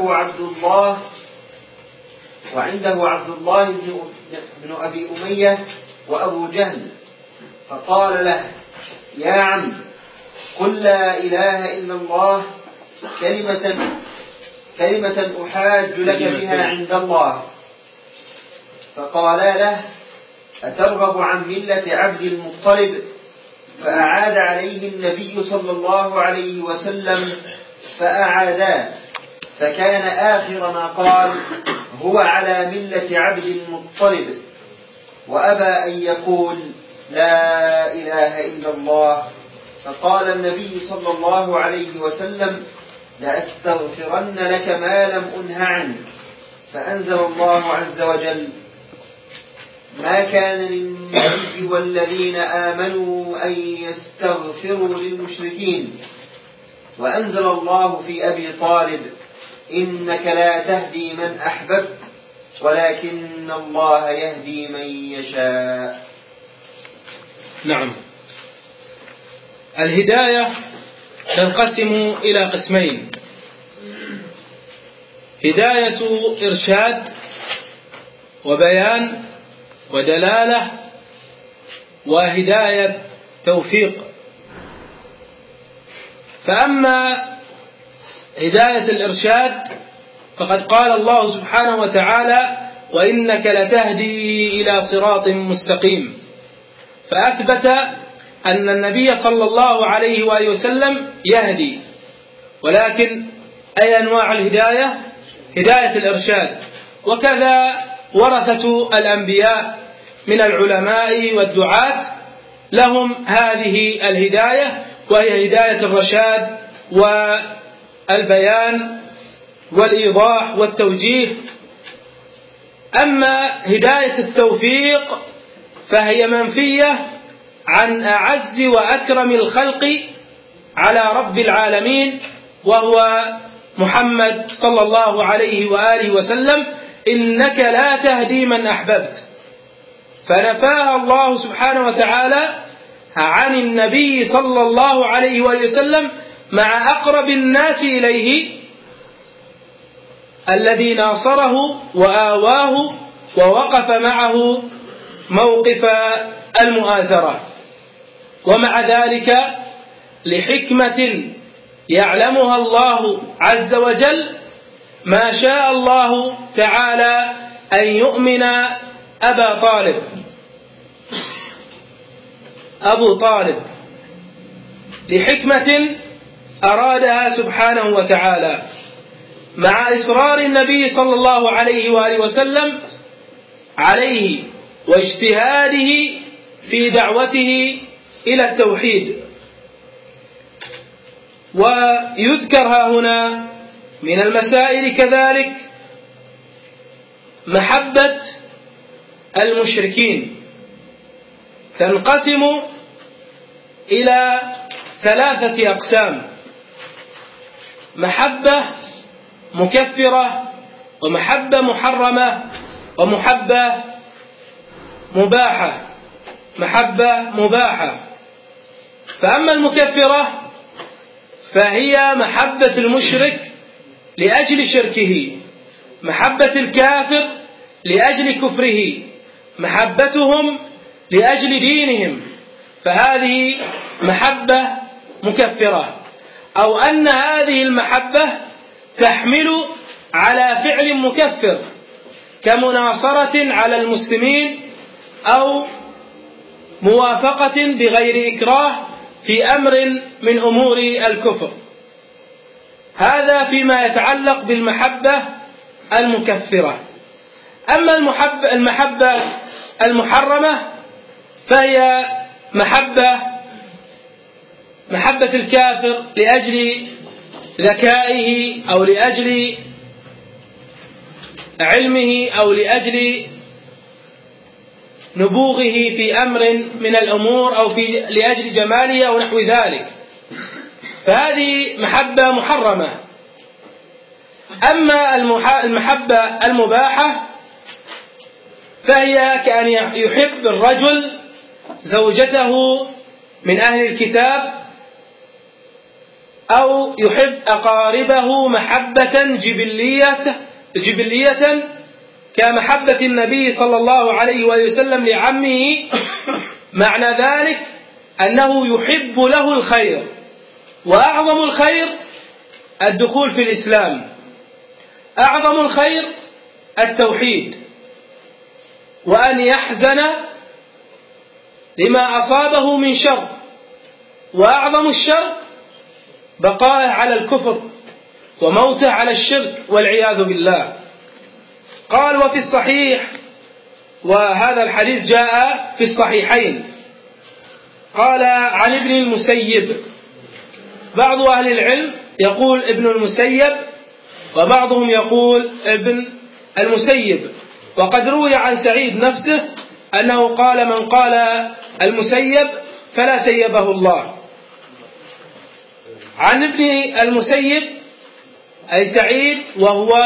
عبد الله بن أبي أمية وأبو جهل، فقال له: يا عم، قل لا إله إلا الله كلمة أحاج لك بها عند الله. فقال له: أترغب عن ملة عبد المطلب؟ فأعاد عليه النبي صلى الله عليه وسلم فأعادا، فكان آخر ما قال: هو على ملة عبد المطلب، وأبى أن يقول لا إله إلا الله. فقال النبي صلى الله عليه وسلم: لأستغفرن لك ما لم أنه عنه. فأنزل الله عز وجل: ما كان للنبي والذين آمنوا أن يستغفروا للمشركين. وأنزل الله في أبي طالب: إنك لا تهدي من أحببت ولكن الله يهدي من يشاء. نعم. الهداية تنقسم إلى قسمين: هداية إرشاد وبيان ودلالة، وهداية توفيق. فأما هداية الإرشاد فقد قال الله سبحانه وتعالى: وإنك لتهدي إلى صراط مستقيم، فأثبت أن النبي صلى الله عليه وآله وسلم يهدي. ولكن أي أنواع الهداية؟ هداية الإرشاد. وكذا ورثة الأنبياء من العلماء والدعاة لهم هذه الهداية، وهي هداية الرشاد والبيان والإيضاح والتوجيه. أما هداية التوفيق فهي منفية عن أعز وأكرم الخلق على رب العالمين، وهو محمد صلى الله عليه وآله وسلم: إنك لا تهدي من أحببت. فنفاها الله سبحانه وتعالى عن النبي صلى الله عليه وآله وسلم مع أقرب الناس إليه الذي ناصره وآواه ووقف معه موقف المؤازرة. ومع ذلك لحكمة يعلمها الله عز وجل ما شاء الله تعالى أن يؤمن أبو طالب لحكمة أرادها سبحانه وتعالى، مع إصرار النبي صلى الله عليه وآله وسلم عليه واجتهاده في دعوته إلى التوحيد. ويذكر هنا من المسائل كذلك محبة المشركين، تنقسم إلى 3 أقسام: محبة مكفرة، ومحبة محرمة، ومحبة مباحة. محبة مباحة. فأما المكفرة فهي محبة المشرك لأجل شركه، محبة الكافر لأجل كفره، محبتهم لأجل دينهم، فهذه محبة مكفرة. أو أن هذه المحبة تحمل على فعل مكفر كمناصرة على المسلمين أو موافقة بغير إكراه في أمر من أمور الكفر. هذا فيما يتعلق بالمحبة المكفرة. أما المحبة المحرمة فهي محبة الكافر لأجل ذكائه أو لأجل علمه أو لأجل نبوغه في أمر من الأمور أو لأجل جماله أو نحو ذلك، فهذه محبة محرمة. أما المحبة المباحة فهي كأن يحب الرجل زوجته من أهل الكتاب أو يحب أقاربه محبة جبلية كمحبة النبي صلى الله عليه وسلم لعمه. معنى ذلك أنه يحب له الخير، وأعظم الخير الدخول في الإسلام، أعظم الخير التوحيد، وأن يحزن لما أصابه من شر، وأعظم الشر بقائه على الكفر وموته على الشرك والعياذ بالله. قال وفي الصحيح، وهذا الحديث جاء في الصحيحين، قال عن ابن المسيب. بعض أهل العلم يقول ابن المسيب وبعضهم يقول ابن المسيب، وقد روي عن سعيد نفسه أنه قال من قال المسيب فلا سيبه الله. عن ابن المسيب أي سعيد، وهو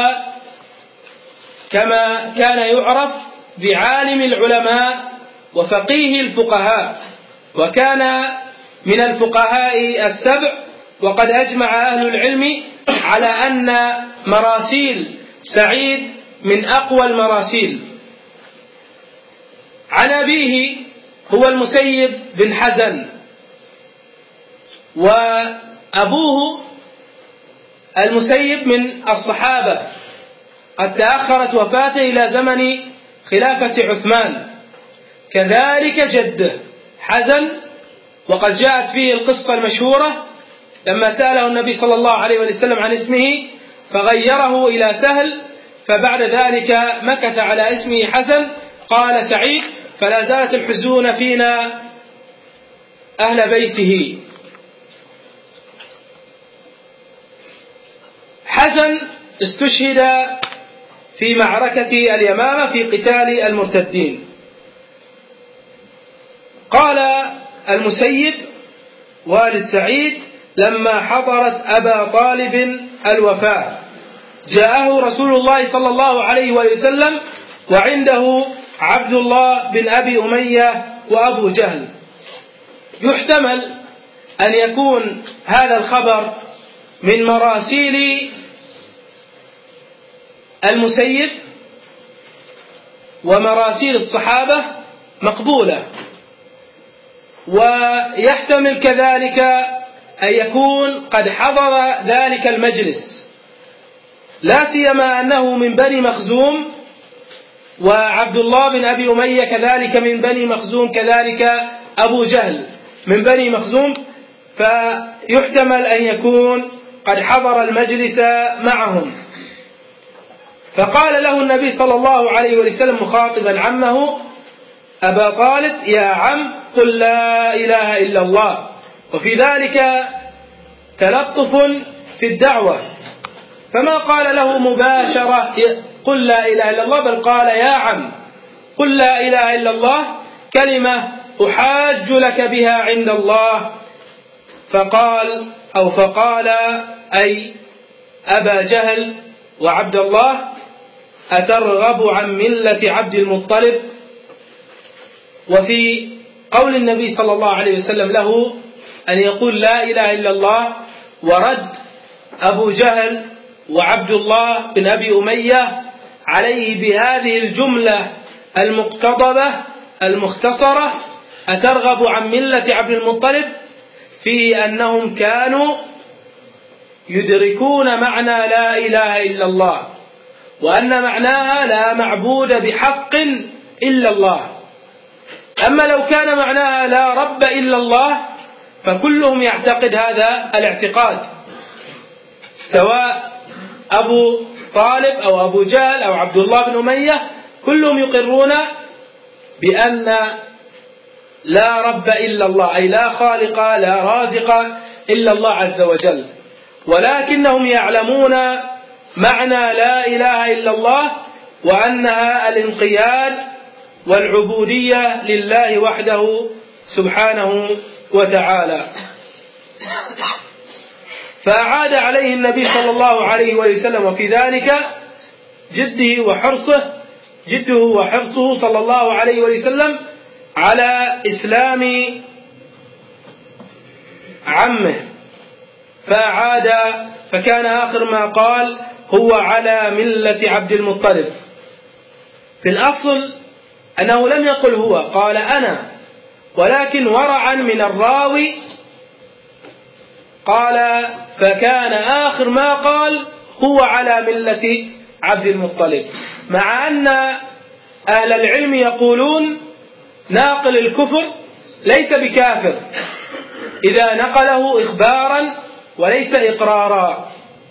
كما كان يعرف بعالم العلماء وفقيه الفقهاء، وكان من الفقهاء السبع، وقد أجمع أهل العلم على أن مراسيل سعيد من أقوى المراسيل. عن أبيه هو المسيب بن حزن، وأبوه المسيب من الصحابة، قد تأخرت وفاته إلى زمن خلافة عثمان. كذلك جده حزن، وقد جاءت فيه القصة المشهورة لما سأله النبي صلى الله عليه وسلم عن اسمه فغيره إلى سهل، فبعد ذلك مكث على اسمه حزن، قال سعيد فلا زالت الحزون فينا أهل بيته. حزن استشهد في معركة اليمامة في قتال المرتدين. قال المسيب والد سعيد لما حضرت أبا طالب الوفاة جاءه رسول الله صلى الله عليه وسلم وعنده عبد الله بن أبي أمية وأبو جهل. يحتمل أن يكون هذا الخبر من مراسيل المسيب، ومراسيل الصحابة مقبولة، ويحتمل كذلك أن يكون قد حضر ذلك المجلس، لا سيما أنه من بني مخزوم، وعبد الله بن أبي أمية كذلك من بني مخزوم، كذلك أبو جهل من بني مخزوم، فيحتمل أن يكون قد حضر المجلس معهم. فقال له النبي صلى الله عليه وسلم مخاطبا عمه أبا طالب يا عم قل لا إله إلا الله، وفي ذلك تلطف في الدعوة، فما قال له مباشرة قل لا إله إلا الله، بل قال يا عم قل لا إله إلا الله كلمة أحاج لك بها عند الله. فقال أي أبا جهل وعبد الله أترغب عن ملة عبد المطلب؟ وفي قول النبي صلى الله عليه وسلم له أن يقول لا إله إلا الله، ورد أبو جهل وعبد الله بن أبي أمية عليه بهذه الجملة المقتضبة المختصرة أترغب عن ملة عبد المطلب، في أنهم كانوا يدركون معنى لا إله إلا الله وأن معناها لا معبود بحق إلا الله. أما لو كان معناها لا رب إلا الله فكلهم يعتقد هذا الاعتقاد، سواء أبو طالب أو أبو جهل أو عبد الله بن أمية، كلهم يقرون بأن لا رب إلا الله، أي لا خالق لا رازق إلا الله عز وجل، ولكنهم يعلمون معنى لا إله إلا الله وأنها الانقياد والعبودية لله وحده سبحانه وتعالى. فأعاد عليه النبي صلى الله عليه وسلم وفي ذلك جده وحرصه صلى الله عليه وسلم على إسلام عمه، فأعاد فكان آخر ما قال هو على ملة عبد المطلب. في الأصل أنه لم يقل هو، قال أنا، ولكن ورعا من الراوي قال فكان آخر ما قال هو على ملة عبد المطلب، مع أن أهل العلم يقولون ناقل الكفر ليس بكافر إذا نقله إخبارا وليس إقرارا.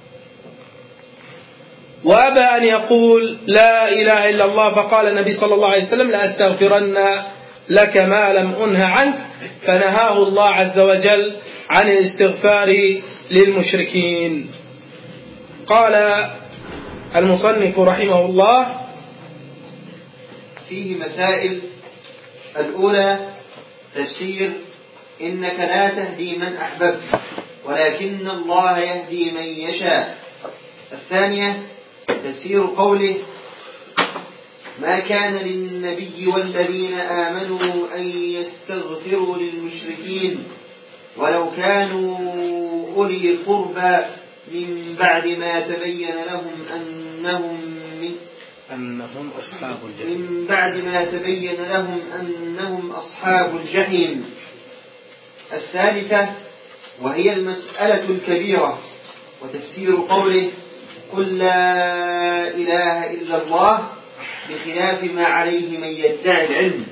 وأبى أن يقول لا إله إلا الله، فقال النبي صلى الله عليه وسلم لأستغفرن لك ما لم أنه عنك، فنهاه الله عز وجل عن الاستغفار للمشركين. قال المصنف رحمه الله فيه مسائل. الأولى تفسير إنك لا تهدي من أحببت ولكن الله يهدي من يشاء. الثانية تفسير قوله ما كان للنبي والذين آمنوا أن يستغفروا للمشركين ولو كانوا أولي قربى من بعد ما تبين لهم أنهم أصحاب الجحيم. الثالثة وهي المسألة الكبيرة وتفسير قوله قل لا إله إلا الله بخلاف ما عليه من يدعي العلم.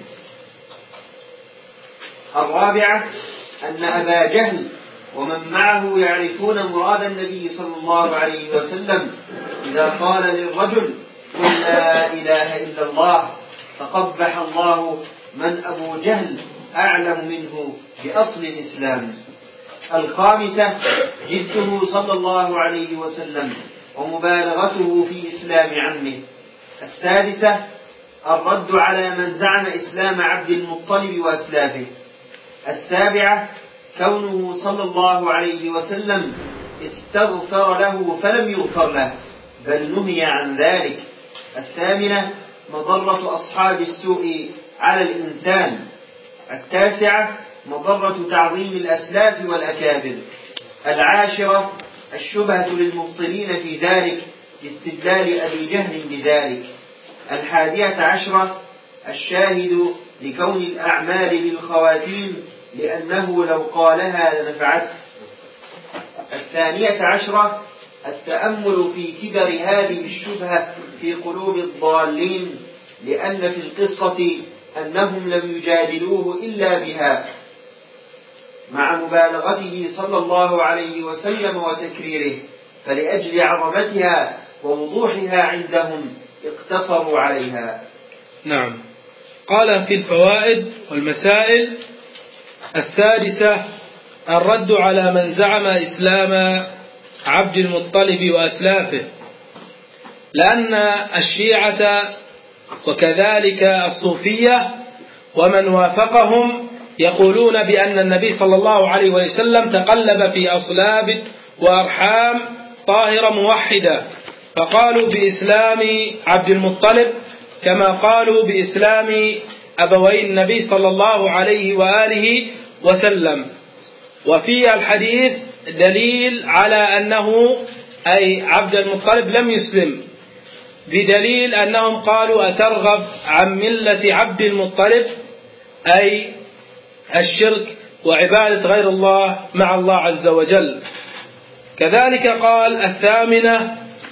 الرابعة أن أبا جهل ومن معه يعرفون مراد النبي صلى الله عليه وسلم إذا قال للرجل قل لا إله إلا الله، فقبح الله من أبو جهل أعلم منه بأصل الإسلام. الخامسة جده صلى الله عليه وسلم ومبالغته في إسلام عمه. السادسة الرد على من زعم إسلام عبد المطلب وأسلافه. السابعة كونه صلى الله عليه وسلم استغفر له فلم يغفر له بل نهي عن ذلك. الثامنة مضرة أصحاب السوء على الإنسان. التاسعة مضرة تعظيم الأسلاف والأكابر. العاشرة الشبهة للمبطلين في ذلك باستدلال أبي جهل بذلك. 11 الشاهد لكون الأعمال بالخواتيم لأنه لو قالها لنفعته. 12 التأمل في كبر هذه الشبهة في قلوب الضالين، لأن في القصة أنهم لم يجادلوه إلا بها مع مبالغته صلى الله عليه وسلم وتكريره، فلأجل عظمتها ووضوحها عندهم اقتصروا عليها. نعم. قال في الفوائد والمسائل. السادسة الرد على من زعم إسلام عبد المطلب وأسلافه، لأن الشيعة وكذلك الصوفية ومن وافقهم يقولون بأن النبي صلى الله عليه وسلم تقلب في أصلاب وأرحام طاهرة موحدة، فقالوا بإسلام عبد المطلب كما قالوا بإسلام أبوي النبي صلى الله عليه وآله وسلم. وفي الحديث دليل على أنه أي عبد المطلب لم يسلم، بدليل أنهم قالوا أترغب عن ملة عبد المطلب، أي الشرك وعبادة غير الله مع الله عز وجل. كذلك قال 8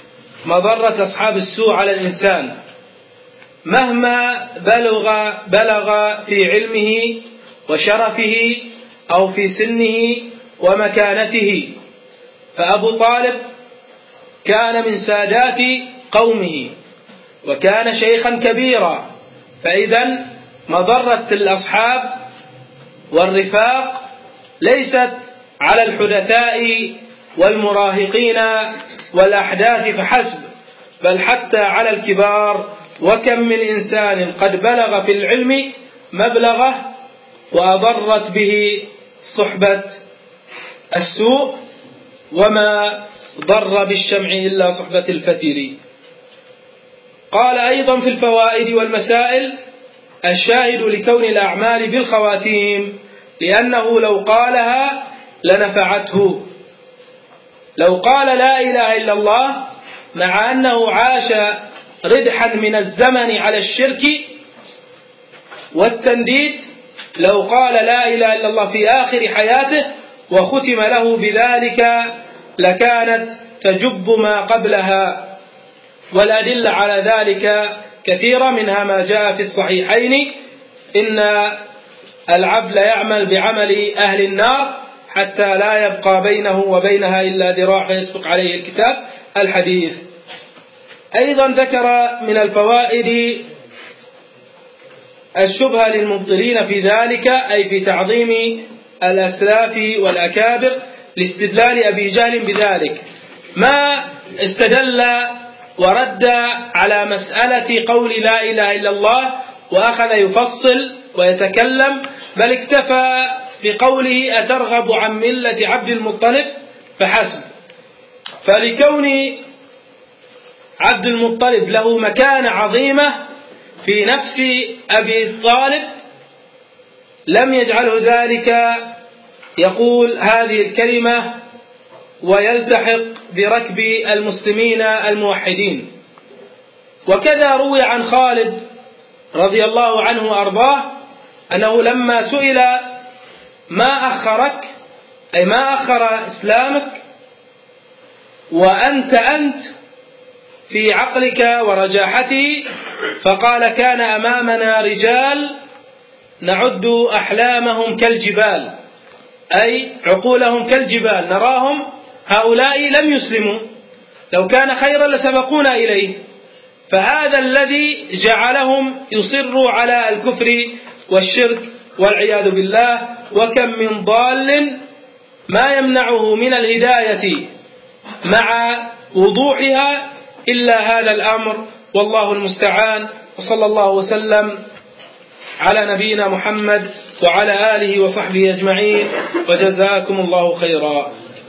مضرة أصحاب السوء على الإنسان مهما بلغ في علمه وشرفه أو في سنه ومكانته. فأبو طالب كان من سادات قومه وكان شيخا كبيرا، فإذا مضرة الأصحاب والرفاق ليست على الحدثاء والمراهقين والأحداث فحسب، بل حتى على الكبار. وكم من إنسان قد بلغ في العلم مبلغه وأضرت به صحبة السوء، وما ضر بالشمع إلا صحبة الفتيل. قال أيضا في الفوائد والمسائل: الشاهد لكون الأعمال بالخواتيم لأنه لو قالها لنفعته. لو قال لا إله إلا الله مع أنه عاش ردحا من الزمن على الشرك والتنديد، لو قال لا إله إلا الله في آخر حياته وختم له بذلك لكانت تجب ما قبلها. والأدلة على ذلك كثيرة، منها ما جاء في الصحيحين: إن العبد يعمل بعمل أهل النار حتى لا يبقى بينه وبينها إلا ذراع فيسبق عليه الكتاب، الحديث. أيضا ذكر من الفوائد الشبهة للمبطلين في ذلك، أي في تعظيم الأسلاف والأكابر، لاستدلال أبي جهل بذلك. ما استدل ورد على مسألة قول لا إله إلا الله وأخذ يفصل ويتكلم، بل اكتفى بقوله: أترغب عن ملة عبد المطلب فحسب. فلكون عبد المطلب له مكانة عظيمة في نفس أبي طالب لم يجعله ذلك يقول هذه الكلمة ويلتحق بركب المسلمين الموحدين. وكذا روي عن خالد رضي الله عنه وأرضاه أنه لما سئل: ما أخرك، أي ما أخر إسلامك وأنت في عقلك ورجاحته؟ فقال: كان أمامنا رجال نعد أحلامهم كالجبال، أي عقولهم كالجبال، نراهم هؤلاء لم يسلموا، لو كان خيرا لسبقونا إليه. فهذا الذي جعلهم يصروا على الكفر والشرك والعياذ بالله. وكم من ضال ما يمنعه من الهداية مع وضوحها إلا هذا الأمر، والله المستعان. وصلى الله وسلم على نبينا محمد وعلى آله وصحبه أجمعين، وجزاكم الله خيرا.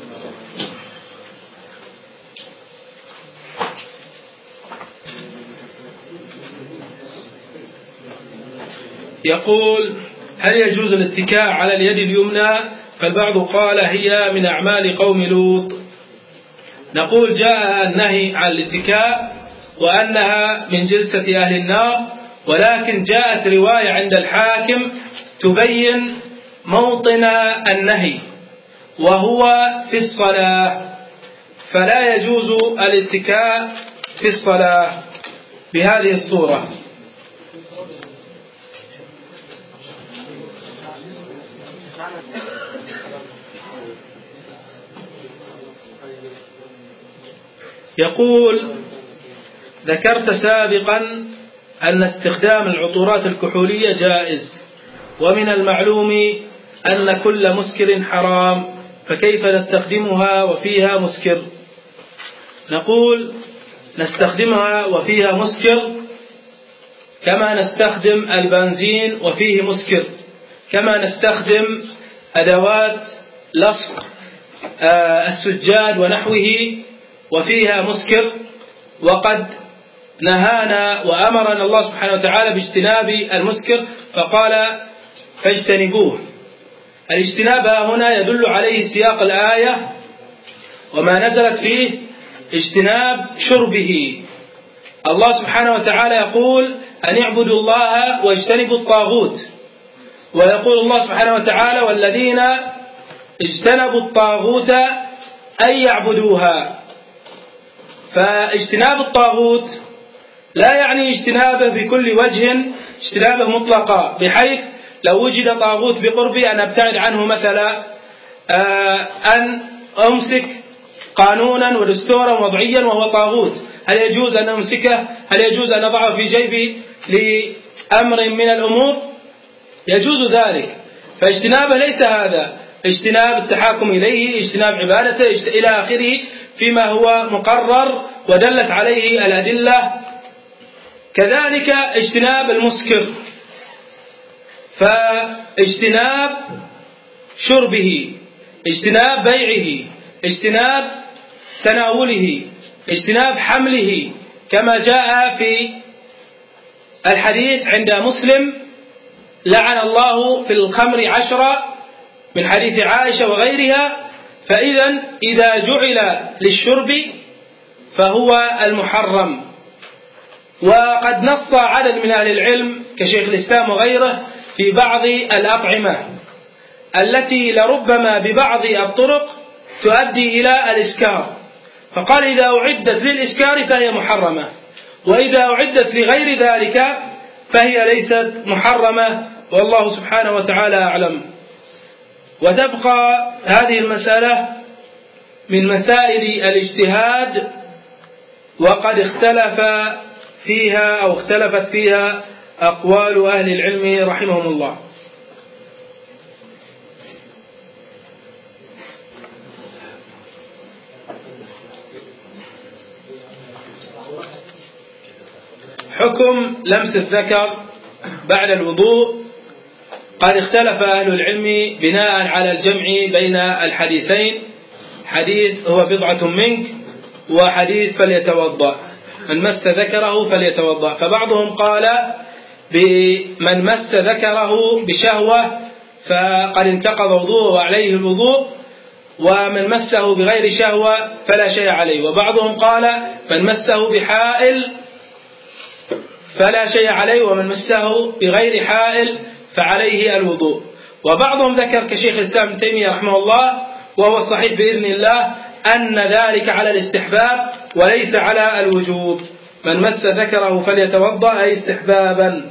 يقول: هل يجوز الاتكاء على اليد اليمنى؟ فالبعض قال هي من أعمال قوم لوط. نقول: جاء النهي عن الاتكاء وأنها من جلسة أهل النار، ولكن جاءت رواية عند الحاكم تبين موطن النهي، وهو في الصلاة، فلا يجوز الاتكاء في الصلاة بهذه الصورة. يقول: ذكرت سابقا أن استخدام العطورات الكحولية جائز، ومن المعلوم أن كل مسكر حرام، فكيف نستخدمها وفيها مسكر؟ نقول: نستخدمها وفيها مسكر كما نستخدم البنزين وفيه مسكر، كما نستخدم أدوات لصق السجاد ونحوه وفيها مسكر. وقد نهانا وأمرنا الله سبحانه وتعالى باجتناب المسكر، فقال: فاجتنبوه. الاجتناب هنا يدل عليه سياق الآية وما نزلت فيه، اجتناب شربه. الله سبحانه وتعالى يقول: أن اعبدوا الله واجتنبوا الطاغوت، ويقول الله سبحانه وتعالى: والذين اجتنبوا الطاغوت أن يعبدوها. فاجتناب الطاغوت لا يعني اجتنابه بكل وجه، اجتنابه مطلقا، بحيث لو وجد طاغوت بقربي أن أبتعد عنه، مثلا أن أمسك قانونا ودستورا وضعيا وهو طاغوت، هل يجوز أن أمسكه؟ هل يجوز أن أضعه في جيبي لأمر من الأمور؟ يجوز ذلك. فاجتنابه ليس هذا، اجتناب التحاكم إليه، اجتناب عبادته إلى آخره، فيما هو مقرر ودلت عليه الأدلة. كذلك اجتناب المسكر، فاجتناب شربه، اجتناب بيعه، اجتناب تناوله، اجتناب حمله، كما جاء في الحديث عند مسلم: لعن الله في الخمر 10، من حديث عائشة وغيرها. فإذا إذا جعل للشرب فهو المحرم. وقد نص عدد من أهل العلم كشيخ الإسلام وغيره في بعض الأطعمة التي لربما ببعض الطرق تؤدي إلى الإسكار، فقال إذا أعدت للإسكار فهي محرمة، وإذا أعدت لغير ذلك فهي ليست محرمة، والله سبحانه وتعالى أعلم. وتبقى هذه المسألة من مسائل الاجتهاد، وقد اختلفت فيها أقوال أهل العلم رحمهم الله. حكم لمس الذكر بعد الوضوء. قد اختلف أهل العلم بناء على الجمع بين الحديثين، حديث هو بضعة منك وحديث فليتوضأ، من مس ذكره فليتوضأ. فبعضهم قال بمن مس ذكره بشهوة فقد انتقض وضوءه وعليه الوضوء، ومن مسه بغير شهوة فلا شيء عليه. وبعضهم قال من مسه بحائل فلا شيء عليه، ومن مسه بغير حائل فعليه الوضوء. وبعضهم ذكر كشيخ الإسلام ابن تيمية رحمه الله، وهو الصحيح بإذن الله، أن ذلك على الاستحباب وليس على الوجوب. من مس ذكره فليتوضأ أي استحبابا.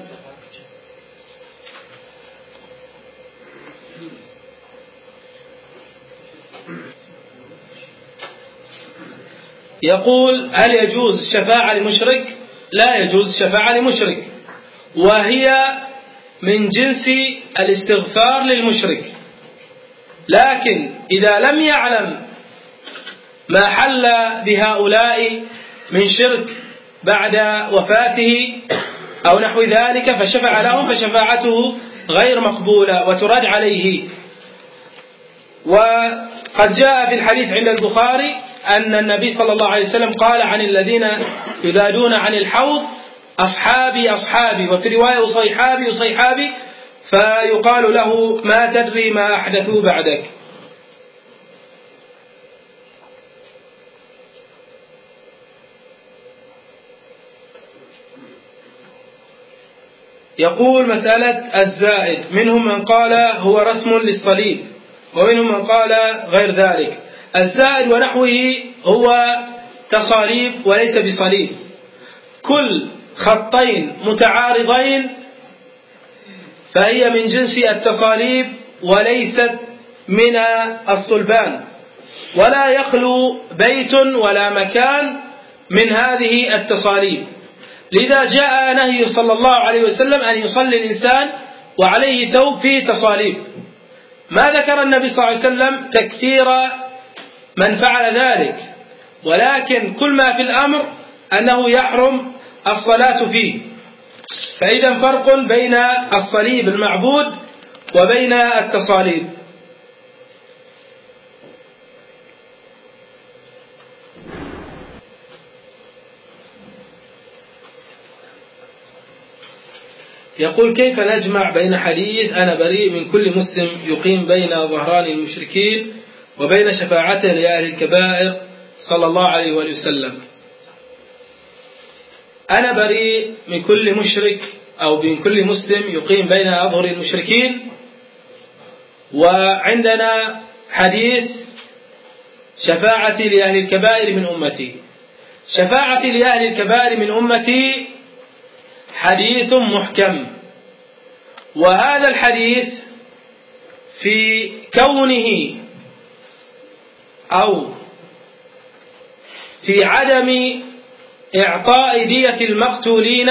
يقول: هل يجوز الشفاعة لمشرك؟ لا يجوز الشفاعة لمشرك، وهي من جنس الاستغفار للمشرك، لكن إذا لم يعلم ما حل بهؤلاء من شرك بعد وفاته أو نحو ذلك فشفع لهم فشفاعته غير مقبولة وترد عليه. وقد جاء في الحديث عند البخاري أن النبي صلى الله عليه وسلم قال عن الذين يذادون عن الحوض: أصحابي أصحابي، وفي رواية صيحابي صيحابي، فيقال له: ما تدري ما أحدثوا بعدك. يقول: مسألة الزائد، منهم من قال هو رسم للصليب، ومنهم من قال غير ذلك. الزائد ونحوه هو تصاليب وليس بصليب، كل خطين متعارضين فهي من جنس التصاليب وليست من الصلبان، ولا يخلو بيت ولا مكان من هذه التصاليب. لذا جاء نهي صلى الله عليه وسلم أن يصلي الإنسان وعليه ثوب فيه تصاليب. ما ذكر النبي صلى الله عليه وسلم تكفير من فعل ذلك، ولكن كل ما في الأمر أنه يحرم الصلاة فيه. فإذا فرق بين الصليب المعبود وبين التصاليب. يقول: كيف نجمع بين حديث أنا بريء من كل مسلم يقيم بين ظهران المشركين وبين شفاعته لأهل الكبائر صلى الله عليه وآله وسلم؟ أنا بريء من كل مشرك أو من كل مسلم يقيم بين أظهر المشركين، وعندنا حديث شفاعتي لأهل الكبائر من أمتي. شفاعتي لأهل الكبائر من أمتي حديث محكم. وهذا الحديث في كونه أو في عدم إعطاء دية المقتولين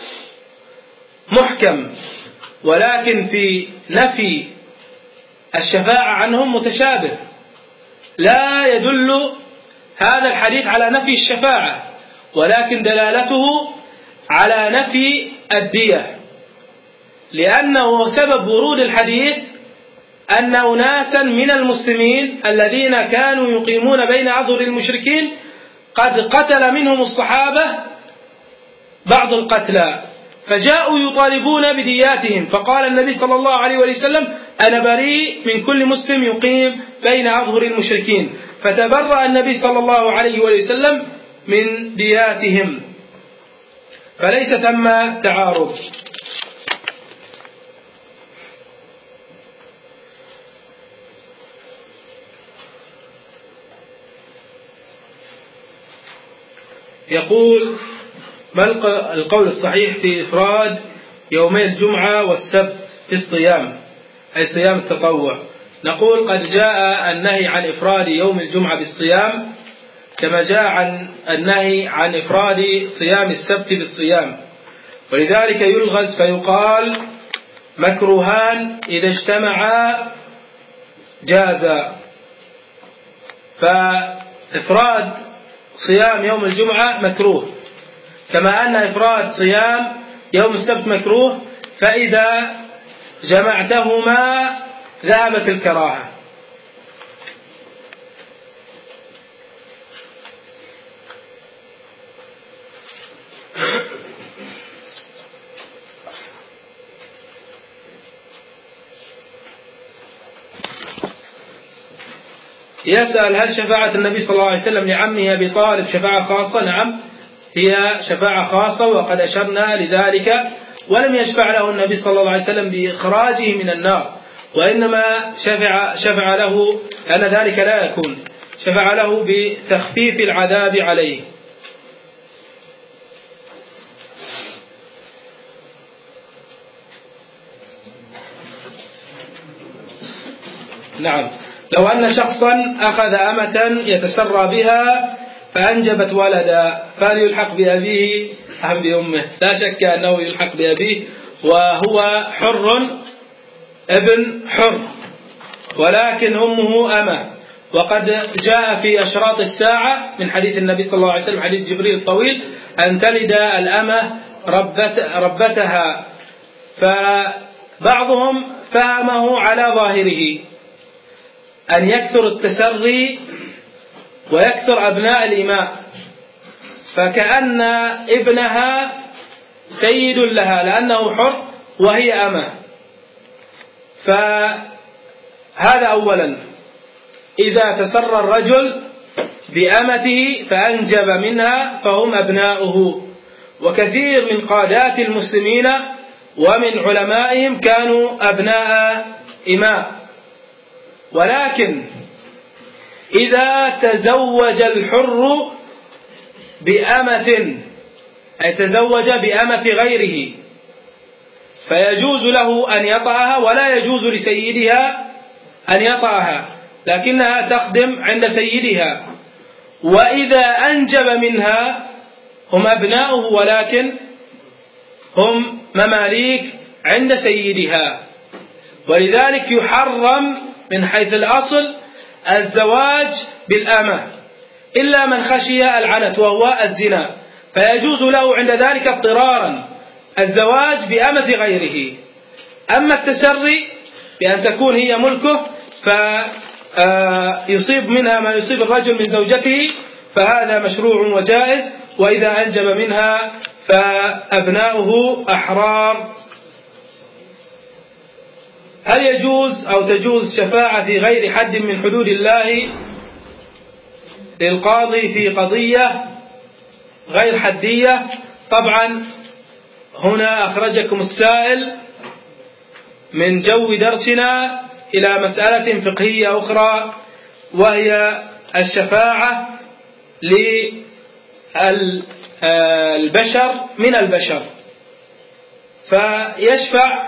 محكم، ولكن في نفي الشفاعة عنهم متشابه. لا يدل هذا الحديث على نفي الشفاعة، ولكن دلالته على نفي الدية، لأنه سبب ورود الحديث أن أناسا من المسلمين الذين كانوا يقيمون بين أظهر المشركين قد قتل منهم الصحابة بعض القتلى، فجاءوا يطالبون بدياتهم، فقال النبي صلى الله عليه وسلم: أنا بريء من كل مسلم يقيم بين أظهر المشركين، فتبرأ النبي صلى الله عليه وسلم من دياتهم، فليس ثم تعارض. يقول: ما القول الصحيح في إفراد يومي الجمعة والسبت في الصيام، أي صيام التطوع؟ نقول: قد جاء النهي عن إفراد يوم الجمعة بالصيام كما جاء عن النهي عن إفراد صيام السبت بالصيام، ولذلك يلغز فيقال: مكروهان إذا اجتمعا جازا. فإفراد صيام يوم الجمعة مكروه، كما أن إفراد صيام يوم السبت مكروه، فإذا جمعتهما ذهبت الكراهة. يسأل: هل شفاعة النبي صلى الله عليه وسلم لعمه أبي طالب شفاعة خاصة؟ نعم، هي شفاعة خاصة، وقد أشرنا لذلك، ولم يشفع له النبي صلى الله عليه وسلم بإخراجه من النار، وإنما شفع له، لأن ذلك لا يكون، شفع له بتخفيف العذاب عليه. نعم، لو أن شخصا أخذ أمة يتسرى بها فأنجبت ولدا، فهل يلحق بأبيه أم بأمه؟ لا شك أنه يلحق بأبيه، وهو حر ابن حر، ولكن أمه أمة. وقد جاء في أشراط الساعة من حديث النبي صلى الله عليه وسلم، حديث جبريل الطويل، أن تلد الأمة ربتها، فبعضهم فهمه على ظاهره أن يكثر التسري ويكثر أبناء الإماء، فكأن ابنها سيد لها لأنه حر وهي أمة. فهذا أولا. إذا تسرى الرجل بأمته فأنجب منها فهم أبناؤه، وكثير من قادات المسلمين ومن علمائهم كانوا أبناء إماء. ولكن إذا تزوج الحر بأمة، أي تزوج بأمة غيره، فيجوز له أن يطأها، ولا يجوز لسيدها أن يطأها، لكنها تخدم عند سيدها. وإذا أنجب منها هم أبناؤه، ولكن هم مماليك عند سيدها، ولذلك يحرم من حيث الأصل الزواج بالأمة إلا من خشي العنت وهو الزنا، فيجوز له عند ذلك اضطرارا الزواج بأمة غيره. أما التسري بأن تكون هي ملكه فيصيب منها ما يصيب الرجل من زوجته، فهذا مشروع وجائز، وإذا أنجب منها فأبناؤه أحرار. هل يجوز أو تجوز شفاعة في غير حد من حدود الله للقاضي في قضية غير حدية؟ طبعا هنا أخرجكم السائل من جو درسنا إلى مسألة فقهية أخرى، وهي الشفاعة البشر من البشر، فيشفع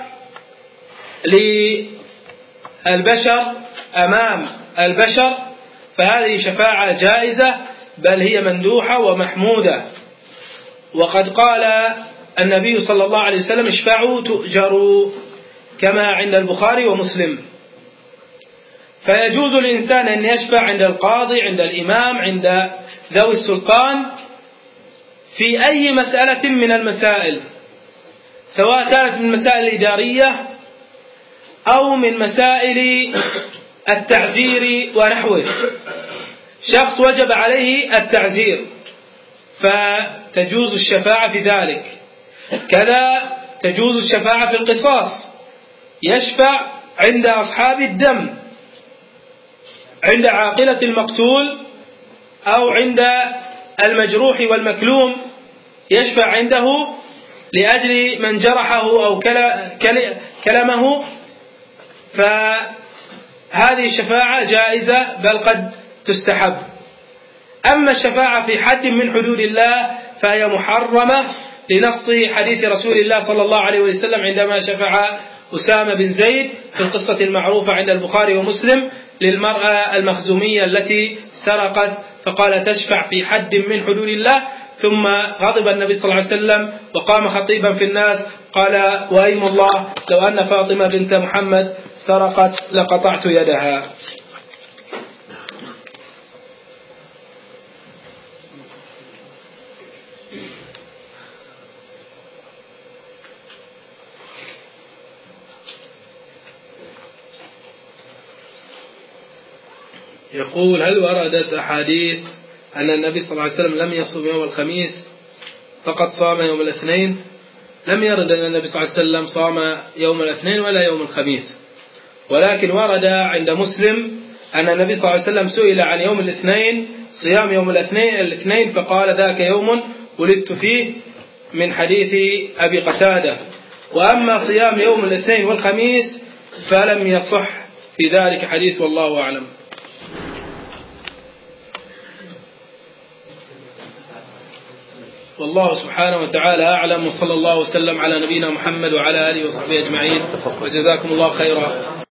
للبشر أمام البشر، فهذه شفاعة جائزة بل هي مندوحة ومحمودة. وقد قال النبي صلى الله عليه وسلم: اشفعوا تؤجروا، كما عند البخاري ومسلم. فيجوز الإنسان أن يشفع عند القاضي، عند الإمام، عند ذوي السلطان في أي مسألة من المسائل، سواء كانت من مسائل إدارية أو من مسائل التعزير ونحوه. شخص وجب عليه التعزير فتجوز الشفاعة في ذلك. كذا تجوز الشفاعة في القصاص، يشفع عند أصحاب الدم، عند عاقلة المقتول أو عند المجروح والمكلوم، يشفع عنده لأجل من جرحه أو كلمه، فهذه الشفاعة جائزة بل قد تستحب. أما الشفاعة في حد من حدود الله فهي محرمة لنص حديث رسول الله صلى الله عليه وسلم عندما شفع أسامة بن زيد في القصة المعروفة عند البخاري ومسلم للمرأة المخزومية التي سرقت، فقال: تشفع في حد من حدود الله. ثم غضب النبي صلى الله عليه وسلم وقام خطيبا في الناس قال: وأيم الله لو أن فاطمة بنت محمد سرقت لقطعت يدها. يقول: هل وردت أحاديث أن النبي صلى الله عليه وسلم لم يصوم يوم الخميس فقط صام يوم الاثنين؟ لم يرد أن النبي صلى الله عليه وسلم صام يوم الاثنين ولا يوم الخميس، ولكن ورد عند مسلم أن النبي صلى الله عليه وسلم سئل عن يوم الاثنين، صيام يوم الاثنين، فقال: ذاك يوم ولدت فيه، من حديث أبي قتادة. وأما صيام يوم الاثنين والخميس فلم يصح في ذلك حديث، والله أعلم. والله سبحانه وتعالى أعلم، وصلى الله وسلم على نبينا محمد وعلى آله وصحبه أجمعين، وجزاكم الله خيرا.